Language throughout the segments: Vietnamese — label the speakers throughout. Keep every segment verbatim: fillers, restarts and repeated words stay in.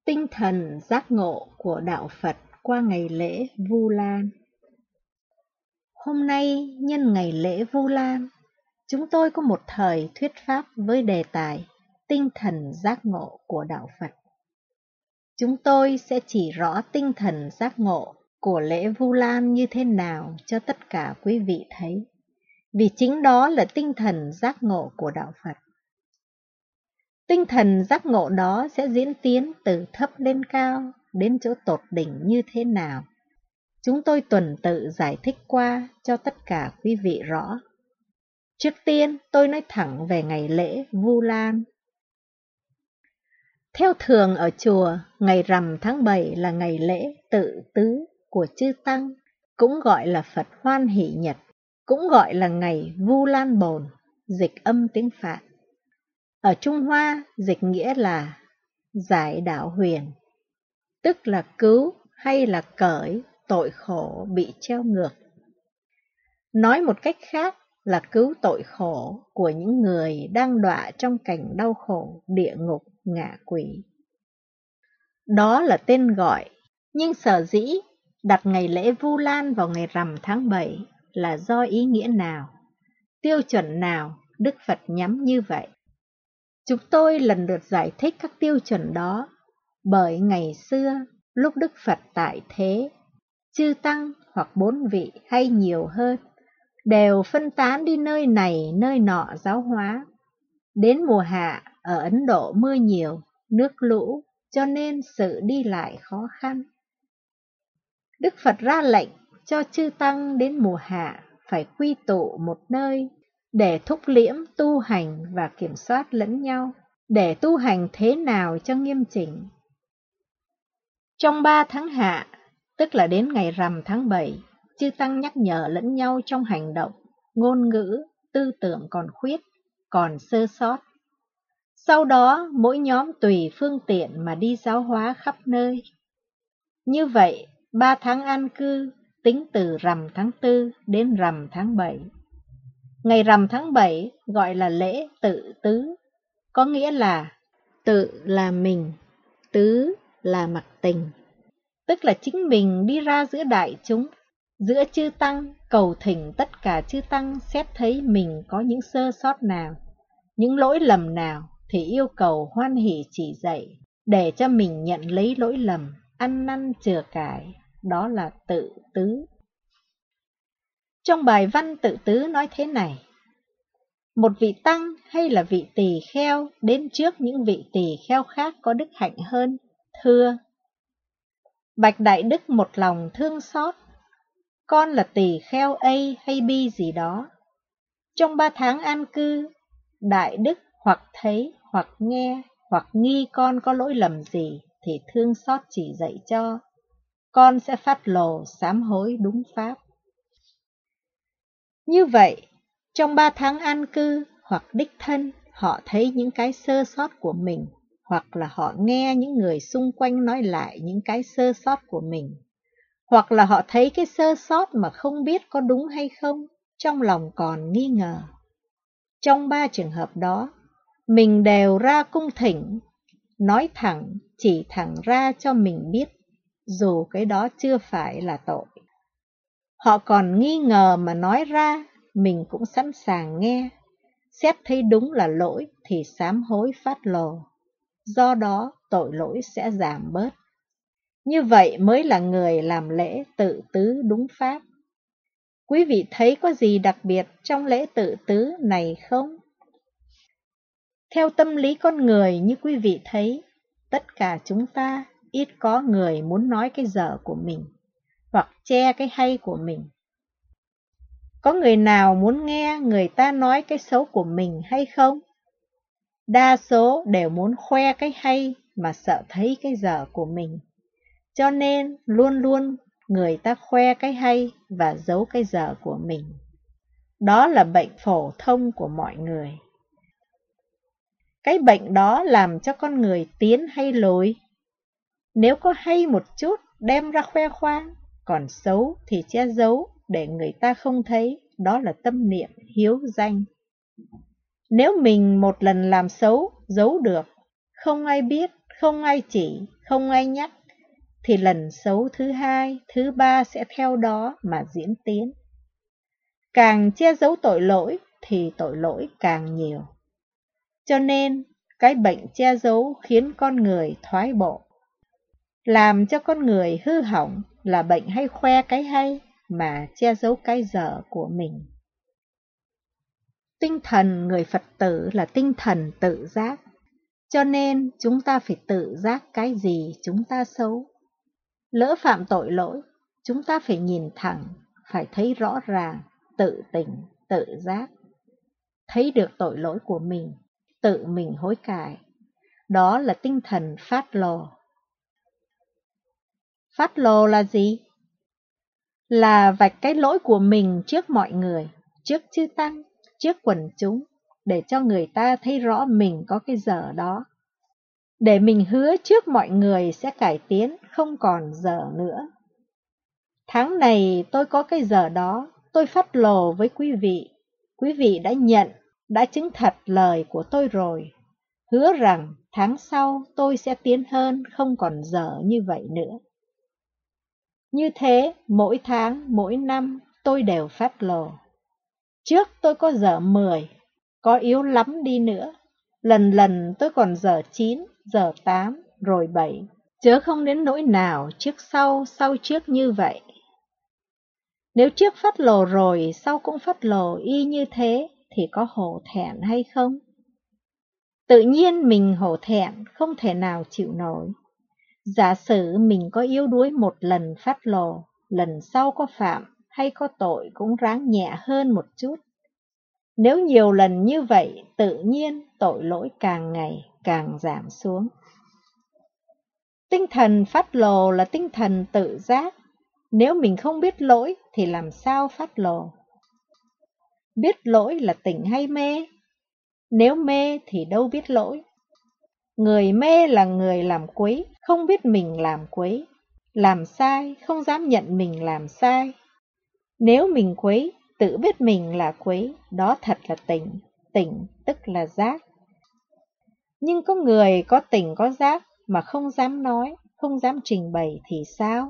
Speaker 1: Tinh thần giác ngộ của đạo Phật qua ngày lễ Vu Lan. Hôm nay nhân ngày lễ Vu Lan, chúng tôi có một thời thuyết pháp với đề tài tinh thần giác ngộ của đạo Phật. Chúng tôi sẽ chỉ rõ tinh thần giác ngộ của lễ Vu Lan như thế nào cho tất cả quý vị thấy, vì chính đó là tinh thần giác ngộ của đạo Phật. Tinh thần giác ngộ đó sẽ diễn tiến từ thấp lên cao đến chỗ tột đỉnh như thế nào. Chúng tôi tuần tự giải thích qua cho tất cả quý vị rõ. Trước tiên tôi nói thẳng về ngày lễ Vu Lan. Theo thường ở chùa, ngày rằm tháng bảy là ngày lễ tự tứ của chư Tăng, cũng gọi là Phật Hoan Hỷ Nhật, cũng gọi là ngày Vu Lan Bồn, dịch âm tiếng Phạn. Ở Trung Hoa, dịch nghĩa là giải đạo huyền, tức là cứu hay là cởi tội khổ bị treo ngược. Nói một cách khác là cứu tội khổ của những người đang đọa trong cảnh đau khổ, địa ngục, ngạ quỷ. Đó là tên gọi, nhưng sở dĩ đặt ngày lễ Vu Lan vào ngày rằm tháng bảy là do ý nghĩa nào, tiêu chuẩn nào Đức Phật nhắm như vậy. Chúng tôi lần lượt giải thích các tiêu chuẩn đó, bởi ngày xưa, lúc Đức Phật tại thế, chư Tăng hoặc bốn vị hay nhiều hơn, đều phân tán đi nơi này nơi nọ giáo hóa. Đến mùa hạ, ở Ấn Độ mưa nhiều, nước lũ, cho nên sự đi lại khó khăn. Đức Phật ra lệnh cho chư Tăng đến mùa hạ phải quy tụ một nơi để thúc liễm tu hành và kiểm soát lẫn nhau, để tu hành thế nào cho nghiêm chỉnh. Trong ba tháng hạ, tức là đến ngày rằm tháng bảy, chư Tăng nhắc nhở lẫn nhau trong hành động, ngôn ngữ, tư tưởng còn khuyết, còn sơ sót. Sau đó, mỗi nhóm tùy phương tiện mà đi giáo hóa khắp nơi. Như vậy, ba tháng an cư, tính từ rằm tháng tư đến rằm tháng bảy. Ngày rằm tháng bảy gọi là lễ tự tứ, có nghĩa là tự là mình, tứ là mặc tình, tức là chính mình đi ra giữa đại chúng, giữa chư Tăng, cầu thỉnh tất cả chư Tăng xét thấy mình có những sơ sót nào, những lỗi lầm nào thì yêu cầu hoan hỷ chỉ dạy, để cho mình nhận lấy lỗi lầm, ăn năn chừa cải, đó là tự tứ. Trong bài văn tự tứ nói thế này: một vị Tăng hay là vị tỳ kheo đến trước những vị tỳ kheo khác có đức hạnh hơn, thưa: bạch Đại Đức một lòng thương xót, con là tỳ kheo A hay B gì đó. Trong ba tháng an cư, Đại Đức hoặc thấy, hoặc nghe, hoặc nghi con có lỗi lầm gì thì thương xót chỉ dạy cho, con sẽ phát lồ sám hối đúng pháp. Như vậy, trong ba tháng an cư hoặc đích thân họ thấy những cái sơ sót của mình, hoặc là họ nghe những người xung quanh nói lại những cái sơ sót của mình, hoặc là họ thấy cái sơ sót mà không biết có đúng hay không, trong lòng còn nghi ngờ. Trong ba trường hợp đó, mình đều ra cung thỉnh, nói thẳng, chỉ thẳng ra cho mình biết, dù cái đó chưa phải là tội. Họ còn nghi ngờ mà nói ra, mình cũng sẵn sàng nghe, xét thấy đúng là lỗi thì sám hối phát lồ, do đó tội lỗi sẽ giảm bớt. Như vậy mới là người làm lễ tự tứ đúng pháp. Quý vị thấy có gì đặc biệt trong lễ tự tứ này không? Theo tâm lý con người như quý vị thấy, tất cả chúng ta ít có người muốn nói cái dở của mình, hoặc che cái hay của mình. Có người nào muốn nghe người ta nói cái xấu của mình hay không? Đa số đều muốn khoe cái hay mà sợ thấy cái dở của mình. Cho nên luôn luôn người ta khoe cái hay và giấu cái dở của mình. Đó là bệnh phổ thông của mọi người. Cái bệnh đó làm cho con người tiến hay lùi. Nếu có hay một chút đem ra khoe khoang, còn xấu thì che giấu để người ta không thấy, đó là tâm niệm hiếu danh. Nếu mình một lần làm xấu, giấu được, không ai biết, không ai chỉ, không ai nhắc, thì lần xấu thứ hai, thứ ba sẽ theo đó mà diễn tiến. Càng che giấu tội lỗi thì tội lỗi càng nhiều. Cho nên, cái bệnh che giấu khiến con người thoái bộ, làm cho con người hư hỏng là bệnh hay khoe cái hay mà che giấu cái dở của mình. Tinh thần người Phật tử là tinh thần tự giác, cho nên chúng ta phải tự giác cái gì chúng ta xấu. Lỡ phạm tội lỗi, chúng ta phải nhìn thẳng, phải thấy rõ ràng, tự tỉnh, tự giác. Thấy được tội lỗi của mình, tự mình hối cải. Đó là tinh thần phát lồ. Phát lồ là gì? Là vạch cái lỗi của mình trước mọi người, trước chư tăng, trước quần chúng, để cho người ta thấy rõ mình có cái dở đó. Để mình hứa trước mọi người sẽ cải tiến, không còn dở nữa. Tháng này tôi có cái dở đó, tôi phát lồ với quý vị. Quý vị đã nhận, đã chứng thật lời của tôi rồi. Hứa rằng tháng sau tôi sẽ tiến hơn, không còn dở như vậy nữa. Như thế, mỗi tháng, mỗi năm tôi đều phát lồ. Trước tôi có dở mười, có yếu lắm đi nữa. Lần lần tôi còn dở chín, dở tám, rồi bảy. Chớ không đến nỗi nào trước sau, sau trước như vậy. Nếu trước phát lồ rồi, sau cũng phát lồ y như thế, thì có hổ thẹn hay không? Tự nhiên mình hổ thẹn, không thể nào chịu nổi. Giả sử mình có yếu đuối một lần phát lồ, lần sau có phạm hay có tội cũng ráng nhẹ hơn một chút. Nếu nhiều lần như vậy, tự nhiên tội lỗi càng ngày càng giảm xuống. Tinh thần phát lồ là tinh thần tự giác. Nếu mình không biết lỗi thì làm sao phát lồ? Biết lỗi là tỉnh hay mê? Nếu mê thì đâu biết lỗi. Người mê là người làm quấy, không biết mình làm quấy. Làm sai, không dám nhận mình làm sai. Nếu mình quấy, tự biết mình là quấy, đó thật là tỉnh. Tỉnh tức là giác. Nhưng có người có tỉnh có giác mà không dám nói, không dám trình bày thì sao?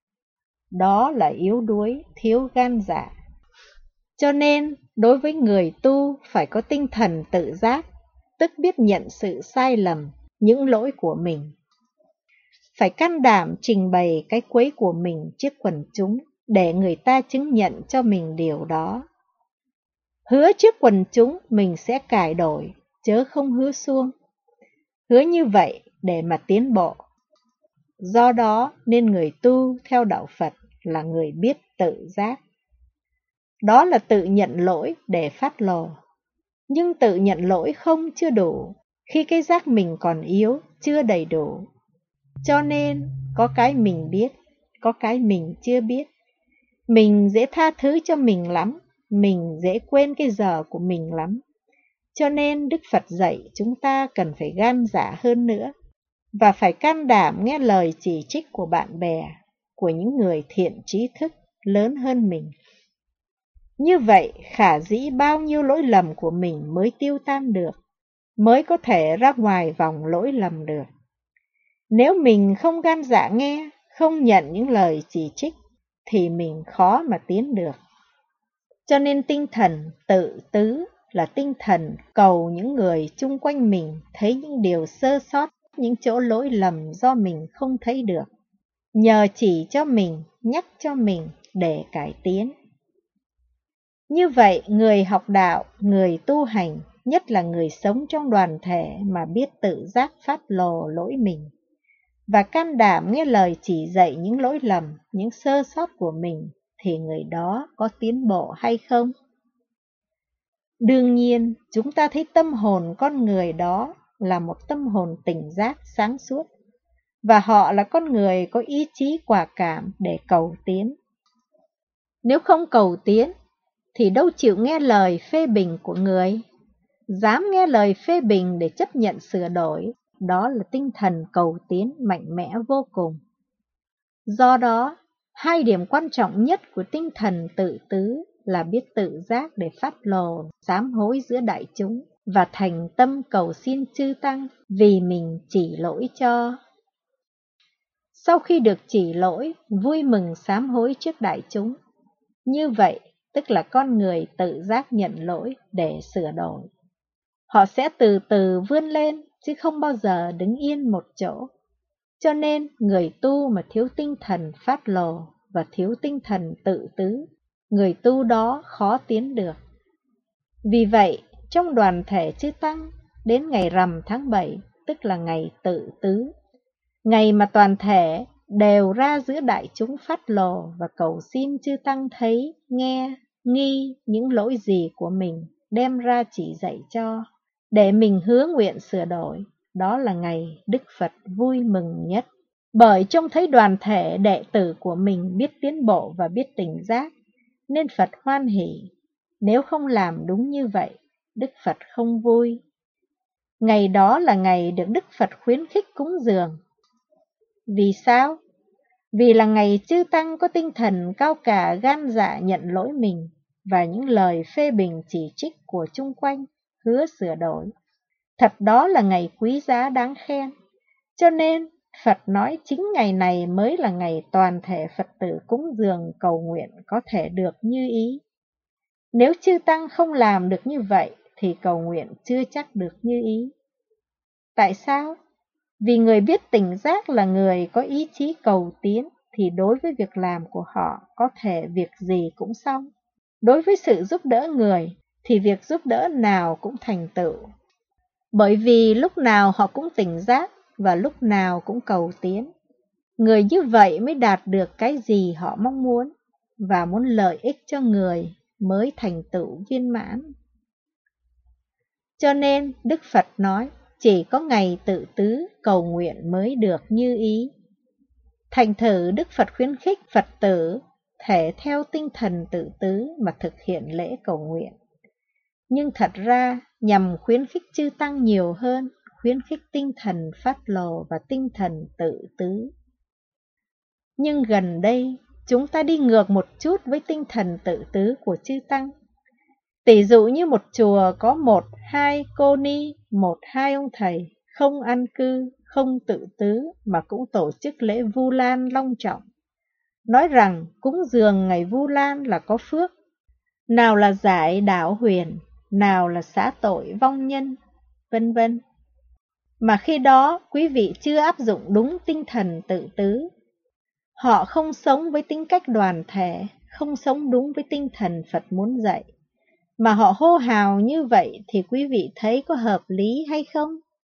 Speaker 1: Đó là yếu đuối, thiếu gan dạ. Cho nên, đối với người tu phải có tinh thần tự giác, tức biết nhận sự sai lầm, những lỗi của mình. Phải can đảm trình bày cái quấy của mình trước quần chúng, để người ta chứng nhận cho mình điều đó. Hứa trước quần chúng mình sẽ cải đổi, chớ không hứa suông. Hứa như vậy để mà tiến bộ. Do đó nên người tu theo đạo Phật là người biết tự giác. Đó là tự nhận lỗi để phát lồ. Nhưng tự nhận lỗi không chưa đủ, khi cái giác mình còn yếu, chưa đầy đủ. Cho nên có cái mình biết, có cái mình chưa biết. Mình dễ tha thứ cho mình lắm, mình dễ quên cái giờ của mình lắm. Cho nên Đức Phật dạy chúng ta cần phải gan dạ hơn nữa, và phải can đảm nghe lời chỉ trích của bạn bè, của những người thiện trí thức lớn hơn mình. Như vậy khả dĩ bao nhiêu lỗi lầm của mình mới tiêu tan được, mới có thể ra ngoài vòng lỗi lầm được. Nếu mình không gan dạ nghe, không nhận những lời chỉ trích, thì mình khó mà tiến được. Cho nên tinh thần tự tứ là tinh thần cầu những người chung quanh mình thấy những điều sơ sót, những chỗ lỗi lầm do mình không thấy được. Nhờ chỉ cho mình, nhắc cho mình để cải tiến. Như vậy, người học đạo, người tu hành, nhất là người sống trong đoàn thể mà biết tự giác phát lồ lỗi mình, và can đảm nghe lời chỉ dạy những lỗi lầm, những sơ sót của mình, thì người đó có tiến bộ hay không? Đương nhiên, chúng ta thấy tâm hồn con người đó là một tâm hồn tỉnh giác sáng suốt, và họ là con người có ý chí quả cảm để cầu tiến. Nếu không cầu tiến, thì đâu chịu nghe lời phê bình của người. Dám nghe lời phê bình để chấp nhận sửa đổi, đó là tinh thần cầu tiến mạnh mẽ vô cùng. Do đó, hai điểm quan trọng nhất của tinh thần tự tứ là biết tự giác để phát lồ, sám hối giữa đại chúng, và thành tâm cầu xin chư Tăng vì mình chỉ lỗi cho. Sau khi được chỉ lỗi, vui mừng sám hối trước đại chúng. Như vậy, tức là con người tự giác nhận lỗi để sửa đổi. Họ sẽ từ từ vươn lên, chứ không bao giờ đứng yên một chỗ. Cho nên, người tu mà thiếu tinh thần phát lồ và thiếu tinh thần tự tứ, người tu đó khó tiến được. Vì vậy, trong đoàn thể chư Tăng, đến ngày rằm tháng bảy, tức là ngày tự tứ, ngày mà toàn thể đều ra giữa đại chúng phát lồ và cầu xin chư Tăng thấy, nghe, nghi những lỗi gì của mình, đem ra chỉ dạy cho, để mình hứa nguyện sửa đổi. Đó là ngày Đức Phật vui mừng nhất. Bởi trông thấy đoàn thể đệ tử của mình biết tiến bộ và biết tỉnh giác, nên Phật hoan hỉ. Nếu không làm đúng như vậy, Đức Phật không vui. Ngày đó là ngày được Đức Phật khuyến khích cúng dường. Vì sao? Vì là ngày chư Tăng có tinh thần cao cả gan dạ nhận lỗi mình và những lời phê bình chỉ trích của chung quanh, hứa sửa đổi. Thật đó là ngày quý giá đáng khen. Cho nên, Phật nói chính ngày này mới là ngày toàn thể Phật tử cúng dường cầu nguyện có thể được như ý. Nếu chư Tăng không làm được như vậy, thì cầu nguyện chưa chắc được như ý. Tại sao? Vì người biết tỉnh giác là người có ý chí cầu tiến, thì đối với việc làm của họ có thể việc gì cũng xong. Đối với sự giúp đỡ người, thì việc giúp đỡ nào cũng thành tựu. Bởi vì lúc nào họ cũng tỉnh giác và lúc nào cũng cầu tiến. Người như vậy mới đạt được cái gì họ mong muốn, và muốn lợi ích cho người mới thành tựu viên mãn. Cho nên Đức Phật nói, chỉ có ngày tự tứ cầu nguyện mới được như ý. Thành thử Đức Phật khuyến khích Phật tử thể theo tinh thần tự tứ mà thực hiện lễ cầu nguyện. Nhưng thật ra nhằm khuyến khích chư Tăng nhiều hơn, khuyến khích tinh thần phát lồ và tinh thần tự tứ. Nhưng gần đây, chúng ta đi ngược một chút với tinh thần tự tứ của chư Tăng. Tỷ dụ như một chùa có một, hai cô ni, một, hai ông thầy, không ăn cư, không tự tứ mà cũng tổ chức lễ Vu Lan long trọng. Nói rằng cúng dường ngày Vu Lan là có phước, nào là giải đạo huyền, nào là xá tội vong nhân, vân vân. Mà khi đó quý vị chưa áp dụng đúng tinh thần tự tứ. Họ không sống với tính cách đoàn thể, không sống đúng với tinh thần Phật muốn dạy. Mà họ hô hào như vậy thì quý vị thấy có hợp lý hay không?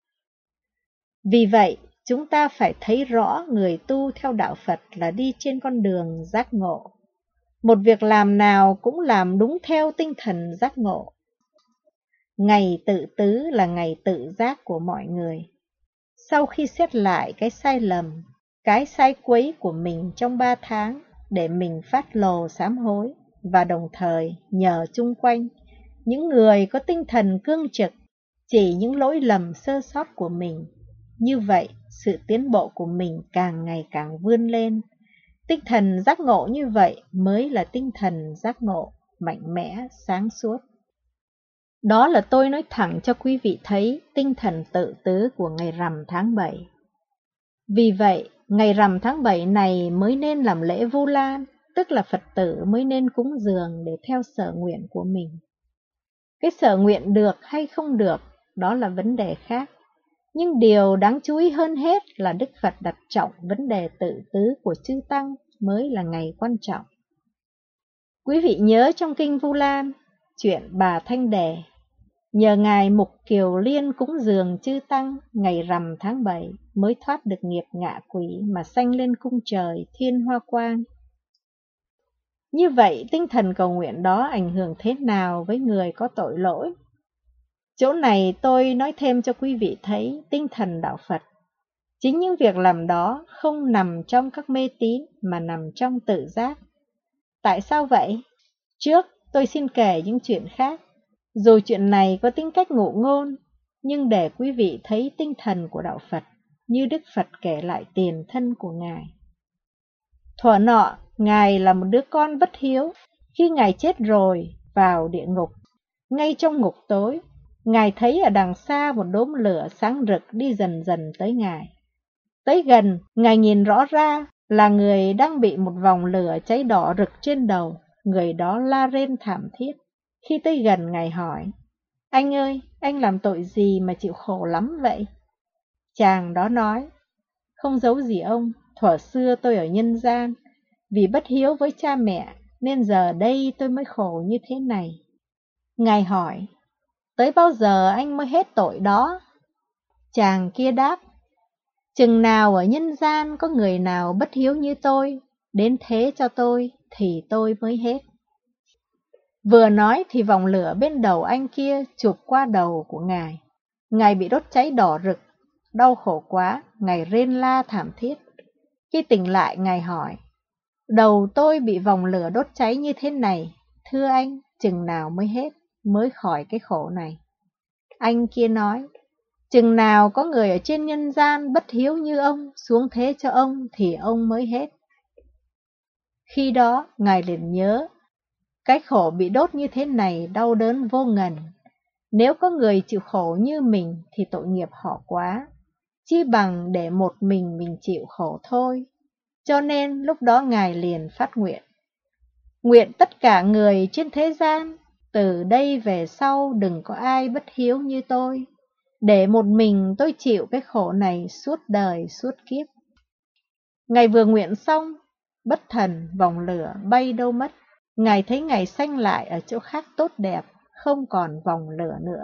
Speaker 1: Vì vậy, chúng ta phải thấy rõ người tu theo đạo Phật là đi trên con đường giác ngộ. Một việc làm nào cũng làm đúng theo tinh thần giác ngộ. Ngày tự tứ là ngày tự giác của mọi người. Sau khi xét lại cái sai lầm, cái sai quấy của mình trong ba tháng để mình phát lồ sám hối và đồng thời nhờ chung quanh những người có tinh thần cương trực chỉ những lỗi lầm sơ sót của mình. Như vậy, sự tiến bộ của mình càng ngày càng vươn lên. Tinh thần giác ngộ như vậy mới là tinh thần giác ngộ mạnh mẽ, sáng suốt. Đó là tôi nói thẳng cho quý vị thấy tinh thần tự tứ của ngày rằm tháng bảy. Vì vậy, ngày rằm tháng bảy này mới nên làm lễ Vu Lan, tức là Phật tử mới nên cúng dường để theo sở nguyện của mình. Cái sở nguyện được hay không được, đó là vấn đề khác. Nhưng điều đáng chú ý hơn hết là Đức Phật đặt trọng vấn đề tự tứ của chư Tăng mới là ngày quan trọng. Quý vị nhớ trong kinh Vu Lan, chuyện bà Thanh Đề, nhờ Ngài Mục Kiều Liên cúng dường chư Tăng ngày rằm tháng bảy mới thoát được nghiệp ngạ quỷ mà sanh lên cung trời Thiên Hoa Quang. Như vậy, tinh thần cầu nguyện đó ảnh hưởng thế nào với người có tội lỗi? Chỗ này tôi nói thêm cho quý vị thấy tinh thần đạo Phật. Chính những việc làm đó không nằm trong các mê tín mà nằm trong tự giác. Tại sao vậy? Trước, tôi xin kể những chuyện khác. Dù chuyện này có tính cách ngụ ngôn, nhưng để quý vị thấy tinh thần của đạo Phật, như Đức Phật kể lại tiền thân của Ngài. Thuở nọ, Ngài là một đứa con bất hiếu. Khi Ngài chết rồi, vào địa ngục. Ngay trong ngục tối, Ngài thấy ở đằng xa một đốm lửa sáng rực đi dần dần tới Ngài. Tới gần, Ngài nhìn rõ ra là người đang bị một vòng lửa cháy đỏ rực trên đầu. Người đó la rên thảm thiết. Khi tới gần, Ngài hỏi, anh ơi, anh làm tội gì mà chịu khổ lắm vậy? Chàng đó nói, không giấu gì ông, thuở xưa tôi ở nhân gian, vì bất hiếu với cha mẹ, nên giờ đây tôi mới khổ như thế này. Ngài hỏi, tới bao giờ anh mới hết tội đó? Chàng kia đáp, chừng nào ở nhân gian có người nào bất hiếu như tôi, đến thế cho tôi, thì tôi mới hết. Vừa nói thì vòng lửa bên đầu anh kia chụp qua đầu của Ngài. Ngài bị đốt cháy đỏ rực, đau khổ quá, Ngài rên la thảm thiết. Khi tỉnh lại, Ngài hỏi, đầu tôi bị vòng lửa đốt cháy như thế này, thưa anh, chừng nào mới hết, mới khỏi cái khổ này? Anh kia nói, chừng nào có người ở trên nhân gian bất hiếu như ông xuống thế cho ông thì ông mới hết. Khi đó, Ngài liền nhớ, cái khổ bị đốt như thế này đau đớn vô ngần. Nếu có người chịu khổ như mình thì tội nghiệp họ quá, chi bằng để một mình mình chịu khổ thôi. Cho nên lúc đó Ngài liền phát nguyện. Nguyện tất cả người trên thế gian, từ đây về sau đừng có ai bất hiếu như tôi, để một mình tôi chịu cái khổ này suốt đời suốt kiếp. Ngài vừa nguyện xong, bất thần vòng lửa bay đâu mất. Ngài thấy Ngài sanh lại ở chỗ khác tốt đẹp, không còn vòng lửa nữa.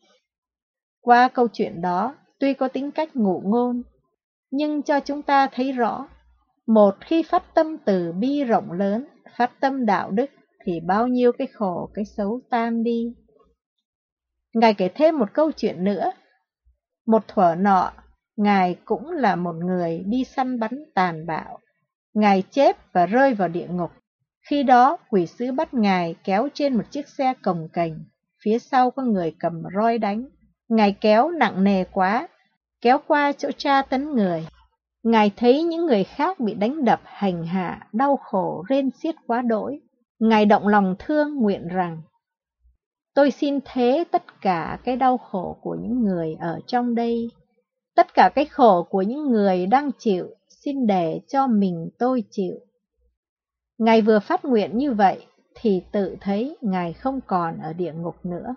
Speaker 1: Qua câu chuyện đó, tuy có tính cách ngụ ngôn, nhưng cho chúng ta thấy rõ, một khi phát tâm từ bi rộng lớn, phát tâm đạo đức, thì bao nhiêu cái khổ, cái xấu tan đi. Ngài kể thêm một câu chuyện nữa. Một thuở nọ, Ngài cũng là một người đi săn bắn tàn bạo. Ngài chết và rơi vào địa ngục. Khi đó, quỷ sứ bắt Ngài kéo trên một chiếc xe cồng kềnh, phía sau có người cầm roi đánh. Ngài kéo nặng nề quá, kéo qua chỗ tra tấn người. Ngài thấy những người khác bị đánh đập, hành hạ, đau khổ, rên xiết quá đỗi. Ngài động lòng thương nguyện rằng, tôi xin thế tất cả cái đau khổ của những người ở trong đây, tất cả cái khổ của những người đang chịu, xin để cho mình tôi chịu. Ngài vừa phát nguyện như vậy, thì tự thấy Ngài không còn ở địa ngục nữa.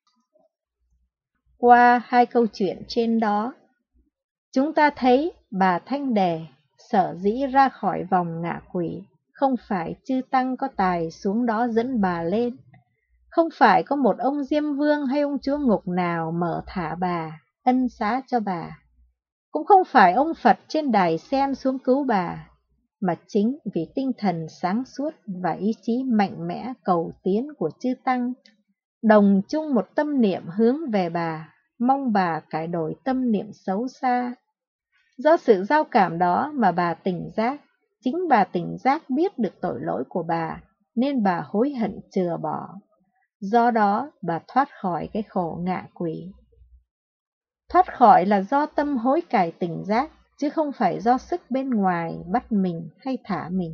Speaker 1: Qua hai câu chuyện trên đó, chúng ta thấy bà Thanh Đề sở dĩ ra khỏi vòng ngạ quỷ, không phải chư tăng có tài xuống đó dẫn bà lên, không phải có một ông Diêm Vương hay ông chúa ngục nào mở thả bà, ân xá cho bà, cũng không phải ông Phật trên đài sen xuống cứu bà, mà chính vì tinh thần sáng suốt và ý chí mạnh mẽ cầu tiến của chư tăng, đồng chung một tâm niệm hướng về bà, mong bà cải đổi tâm niệm xấu xa. Do sự giao cảm đó mà bà tỉnh giác, chính bà tỉnh giác biết được tội lỗi của bà, nên bà hối hận chừa bỏ. Do đó bà thoát khỏi cái khổ ngạ quỷ. Thoát khỏi là do tâm hối cải tỉnh giác, chứ không phải do sức bên ngoài bắt mình hay thả mình.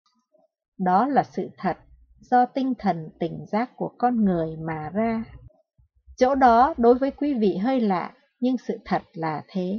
Speaker 1: Đó là sự thật, do tinh thần tỉnh giác của con người mà ra. Chỗ đó đối với quý vị hơi lạ, nhưng sự thật là thế.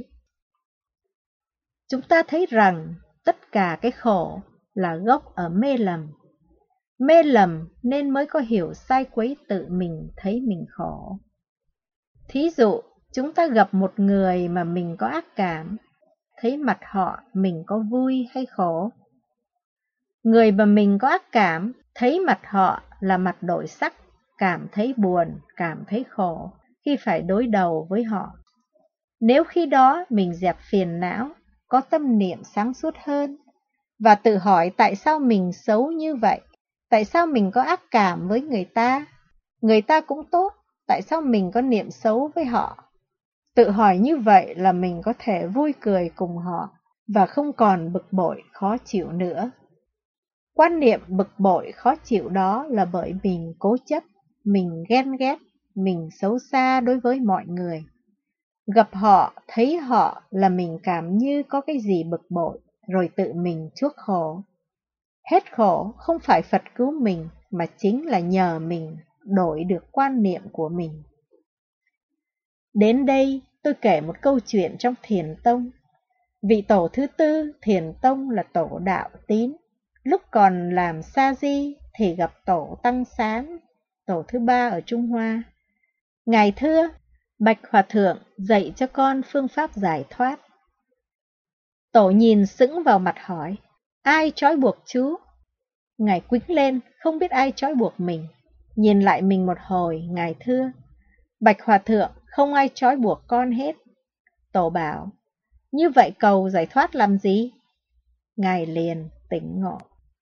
Speaker 1: Chúng ta thấy rằng tất cả cái khổ là gốc ở mê lầm. Mê lầm nên mới có hiểu sai quấy tự mình thấy mình khổ. Thí dụ, chúng ta gặp một người mà mình có ác cảm, thấy mặt họ mình có vui hay khổ. Người mà mình có ác cảm, thấy mặt họ là mặt đổi sắc, cảm thấy buồn, cảm thấy khổ khi phải đối đầu với họ. Nếu khi đó mình dẹp phiền não, có tâm niệm sáng suốt hơn, và tự hỏi tại sao mình xấu như vậy, tại sao mình có ác cảm với người ta, người ta cũng tốt, tại sao mình có niệm xấu với họ. Tự hỏi như vậy là mình có thể vui cười cùng họ, và không còn bực bội khó chịu nữa. Quan niệm bực bội khó chịu đó là bởi mình cố chấp, mình ghen ghét, mình xấu xa đối với mọi người. Gặp họ, thấy họ là mình cảm như có cái gì bực bội, rồi tự mình chuốc khổ. Hết khổ không phải Phật cứu mình, mà chính là nhờ mình đổi được quan niệm của mình. Đến đây tôi kể một câu chuyện trong Thiền Tông. Vị tổ thứ tư Thiền Tông là tổ Đạo Tín. Lúc còn làm sa di thì gặp tổ Tăng Sán, tổ thứ ba ở Trung Hoa. Ngài thưa, bạch hòa thượng dạy cho con phương pháp giải thoát. Tổ nhìn sững vào mặt hỏi, ai trói buộc chú? Ngài quĩnh lên, không biết ai trói buộc mình. Nhìn lại mình một hồi, Ngài thưa, bạch hòa thượng không ai trói buộc con hết. Tổ bảo, như vậy cầu giải thoát làm gì? Ngài liền tỉnh ngộ.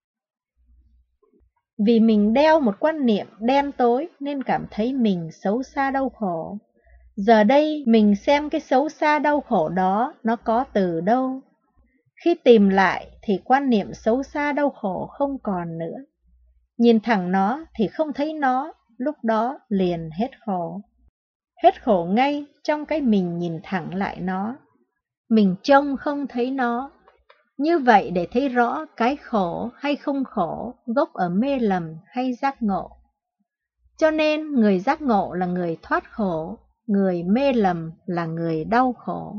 Speaker 1: Vì mình đeo một quan niệm đen tối nên cảm thấy mình xấu xa đau khổ. Giờ đây mình xem cái xấu xa đau khổ đó nó có từ đâu. Khi tìm lại thì quan niệm xấu xa đau khổ không còn nữa. Nhìn thẳng nó thì không thấy nó, lúc đó liền hết khổ. Hết khổ ngay trong cái mình nhìn thẳng lại nó. Mình trông không thấy nó. Như vậy để thấy rõ cái khổ hay không khổ, gốc ở mê lầm hay giác ngộ. Cho nên người giác ngộ là người thoát khổ, người mê lầm là người đau khổ.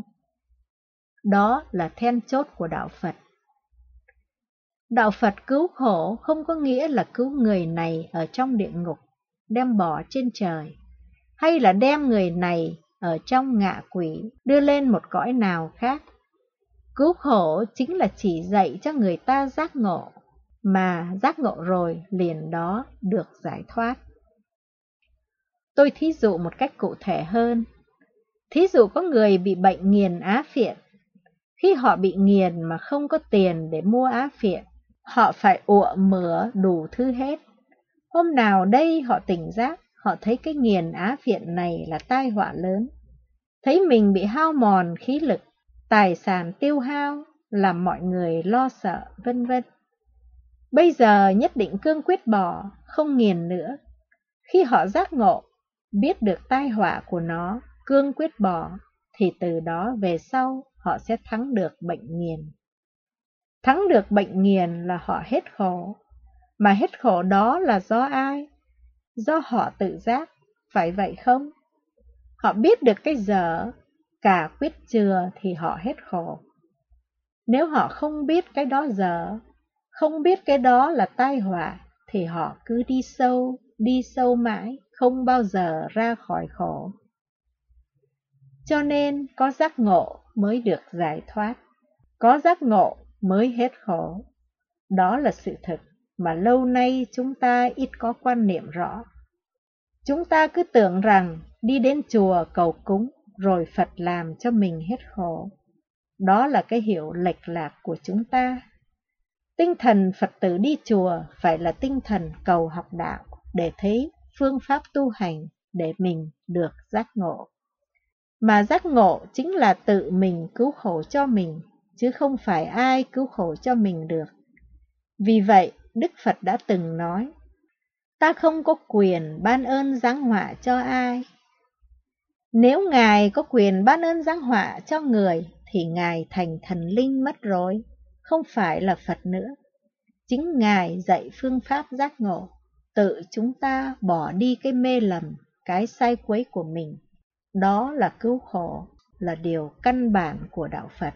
Speaker 1: Đó là then chốt của đạo Phật. Đạo Phật cứu khổ không có nghĩa là cứu người này ở trong địa ngục, đem bỏ trên trời, hay là đem người này ở trong ngạ quỷ đưa lên một cõi nào khác. Cứu khổ chính là chỉ dạy cho người ta giác ngộ, mà giác ngộ rồi liền đó được giải thoát. Tôi thí dụ một cách cụ thể hơn. Thí dụ có người bị bệnh nghiền á phiện. Khi họ bị nghiền mà không có tiền để mua á phiện, họ phải ụa mửa đủ thứ hết. Hôm nào đây họ tỉnh giác, họ thấy cái nghiền á phiện này là tai họa lớn. Thấy mình bị hao mòn khí lực, tài sản tiêu hao, làm mọi người lo sợ, vân vân. Bây giờ nhất định cương quyết bỏ, không nghiền nữa. Khi họ giác ngộ, biết được tai họa của nó, cương quyết bỏ, thì từ đó về sau họ sẽ thắng được bệnh nghiền. Thắng được bệnh nghiền là họ hết khổ. Mà hết khổ đó là do ai? Do họ tự giác, phải vậy không? Họ biết được cái dở, cả quyết chừa thì họ hết khổ. Nếu họ không biết cái đó dở, không biết cái đó là tai họa, thì họ cứ đi sâu, đi sâu mãi, không bao giờ ra khỏi khổ. Cho nên có giác ngộ mới được giải thoát, có giác ngộ mới hết khổ. Đó là sự thật mà lâu nay chúng ta ít có quan niệm rõ. Chúng ta cứ tưởng rằng đi đến chùa cầu cúng rồi Phật làm cho mình hết khổ. Đó là cái hiểu lệch lạc của chúng ta. Tinh thần Phật tử đi chùa phải là tinh thần cầu học đạo để thấy phương pháp tu hành để mình được giác ngộ. Mà giác ngộ chính là tự mình cứu khổ cho mình, chứ không phải ai cứu khổ cho mình được. Vì vậy, Đức Phật đã từng nói, ta không có quyền ban ơn giáng họa cho ai. Nếu Ngài có quyền ban ơn giáng họa cho người, thì Ngài thành thần linh mất rồi, không phải là Phật nữa. Chính Ngài dạy phương pháp giác ngộ, tự chúng ta bỏ đi cái mê lầm, cái sai quấy của mình. Đó là cứu khổ, là điều căn bản của đạo Phật.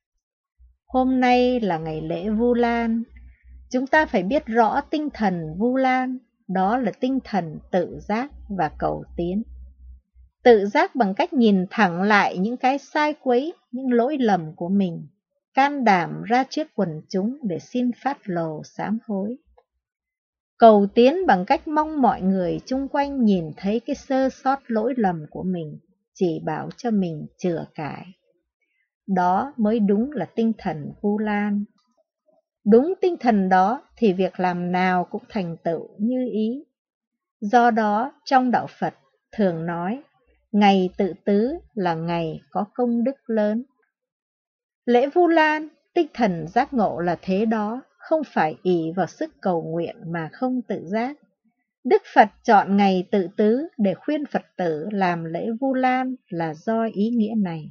Speaker 1: Hôm nay là ngày lễ Vu Lan, chúng ta phải biết rõ tinh thần Vu Lan, đó là tinh thần tự giác và cầu tiến. Tự giác bằng cách nhìn thẳng lại những cái sai quấy, những lỗi lầm của mình, can đảm ra trước quần chúng để xin phát lồ sám hối. Cầu tiến bằng cách mong mọi người chung quanh nhìn thấy cái sơ sót lỗi lầm của mình, chỉ bảo cho mình chữa cải. Đó mới đúng là tinh thần Vu Lan. Đúng tinh thần đó thì việc làm nào cũng thành tựu như ý. Do đó trong đạo Phật thường nói, ngày tự tứ là ngày có công đức lớn. Lễ Vu Lan, tinh thần giác ngộ là thế đó, không phải ỷ vào sức cầu nguyện mà không tự giác. Đức Phật chọn ngày tự tứ để khuyên Phật tử làm lễ Vu Lan là do ý nghĩa này.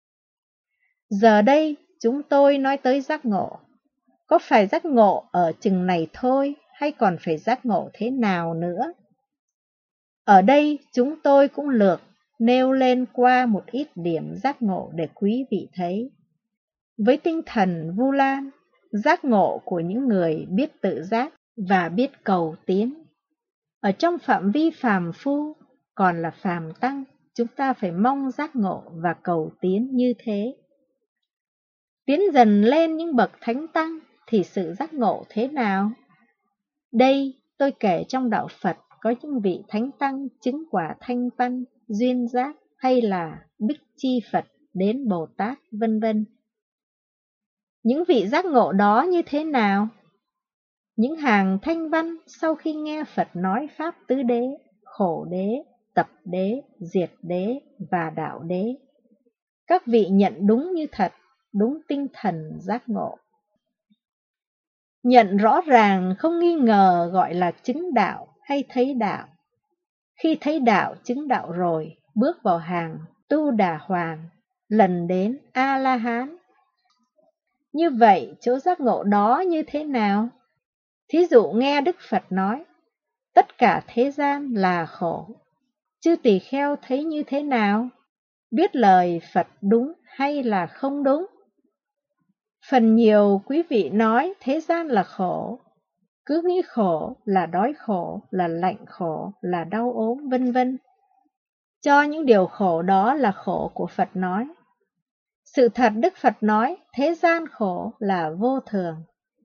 Speaker 1: Giờ đây chúng tôi nói tới giác ngộ. Có phải giác ngộ ở chừng này thôi hay còn phải giác ngộ thế nào nữa? Ở đây chúng tôi cũng lược nêu lên qua một ít điểm giác ngộ để quý vị thấy. Với tinh thần Vu Lan, giác ngộ của những người biết tự giác và biết cầu tiến. Ở trong phạm vi phàm phu, còn là phàm tăng, chúng ta phải mong giác ngộ và cầu tiến như thế. Tiến dần lên những bậc thánh tăng thì sự giác ngộ thế nào? Đây tôi kể trong đạo Phật có những vị thánh tăng chứng quả thanh văn, duyên giác hay là Bích Chi Phật đến Bồ Tát vân vân. Những vị giác ngộ đó như thế nào? Những hàng thanh văn sau khi nghe Phật nói Pháp tứ đế, khổ đế, tập đế, diệt đế và đạo đế, các vị nhận đúng như thật, đúng tinh thần giác ngộ. Nhận rõ ràng không nghi ngờ gọi là chứng đạo hay thấy đạo. Khi thấy đạo chứng đạo rồi, bước vào hàng Tu Đà Hoàn, lần đến A-la-hán. Như vậy, chỗ giác ngộ đó như thế nào? Thí dụ nghe Đức Phật nói, tất cả thế gian là khổ. Chư tỳ kheo thấy như thế nào? Biết lời Phật đúng hay là không đúng? Phần nhiều quý vị nói thế gian là khổ, cứ nghĩ khổ là đói khổ, là lạnh khổ, là đau ốm, vân vân. Cho những điều khổ đó là khổ của Phật nói. Sự thật Đức Phật nói thế gian khổ là vô thường.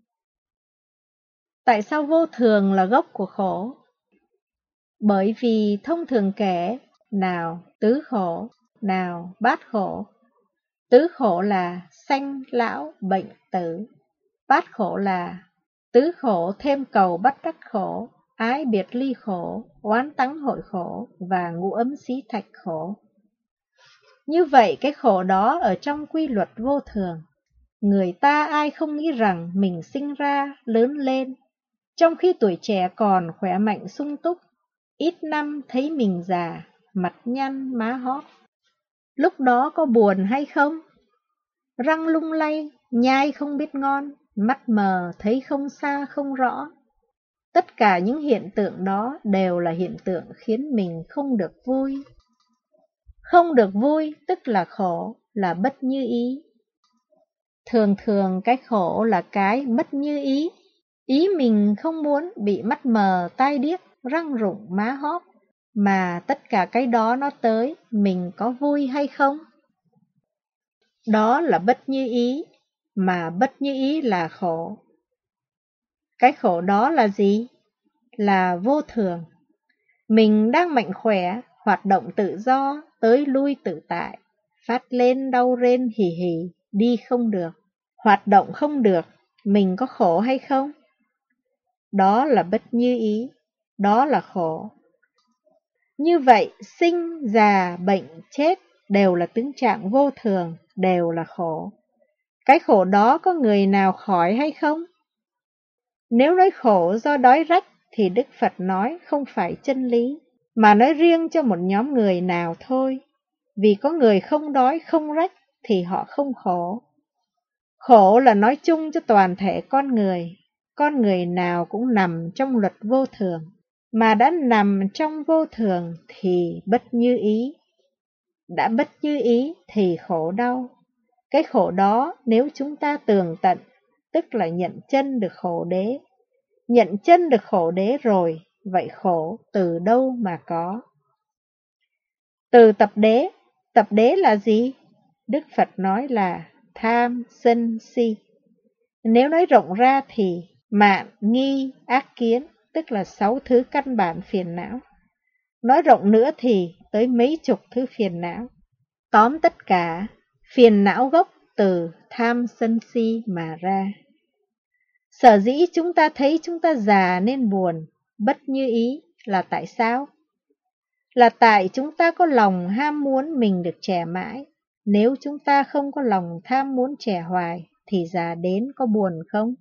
Speaker 1: Tại sao vô thường là gốc của khổ? Bởi vì thông thường kể, nào tứ khổ, nào bát khổ. Tứ khổ là sanh, lão, bệnh, tử. Bát khổ là tứ khổ thêm cầu bắt đắc khổ, ái biệt ly khổ, oán tắng hội khổ và ngũ ấm xí thạch khổ. Như vậy cái khổ đó ở trong quy luật vô thường. Người ta ai không nghĩ rằng mình sinh ra, lớn lên, trong khi tuổi trẻ còn khỏe mạnh sung túc, ít năm thấy mình già, mặt nhăn, má hóp. Lúc đó có buồn hay không? Răng lung lay, nhai không biết ngon, mắt mờ thấy không xa không rõ. Tất cả những hiện tượng đó đều là hiện tượng khiến mình không được vui. Không được vui tức là khổ, là bất như ý. Thường thường cái khổ là cái bất như ý. Ý mình không muốn bị mắt mờ, tai điếc, răng rụng, má hóp. Mà tất cả cái đó nó tới, mình có vui hay không? Đó là bất như ý, mà bất như ý là khổ. Cái khổ đó là gì? Là vô thường. Mình đang mạnh khỏe, hoạt động tự do, tới lui tự tại, phát lên đau rên hì hì, đi không được, hoạt động không được, mình có khổ hay không? Đó là bất như ý, đó là khổ. Như vậy, sinh, già, bệnh, chết đều là tướng trạng vô thường, đều là khổ. Cái khổ đó có người nào khỏi hay không? Nếu nói khổ do đói rách thì Đức Phật nói không phải chân lý, mà nói riêng cho một nhóm người nào thôi. Vì có người không đói, không rách thì họ không khổ. Khổ là nói chung cho toàn thể con người. Con người nào cũng nằm trong luật vô thường, mà đã nằm trong vô thường thì bất như ý. Đã bất như ý thì khổ đau. Cái khổ đó nếu chúng ta tường tận, tức là nhận chân được khổ đế. Nhận chân được khổ đế rồi, vậy khổ từ đâu mà có? Từ tập đế, tập đế là gì? Đức Phật nói là tham, sân, si. Nếu nói rộng ra thì mạn, nghi, ác kiến, tức là sáu thứ căn bản phiền não. Nói rộng nữa thì tới mấy chục thứ phiền não. Tóm tất cả, phiền não gốc từ tham, sân, si mà ra. Sở dĩ chúng ta thấy chúng ta già nên buồn, bất như ý là tại sao? Là tại chúng ta có lòng ham muốn mình được trẻ mãi. Nếu chúng ta không có lòng tham muốn trẻ hoài thì già đến có buồn không?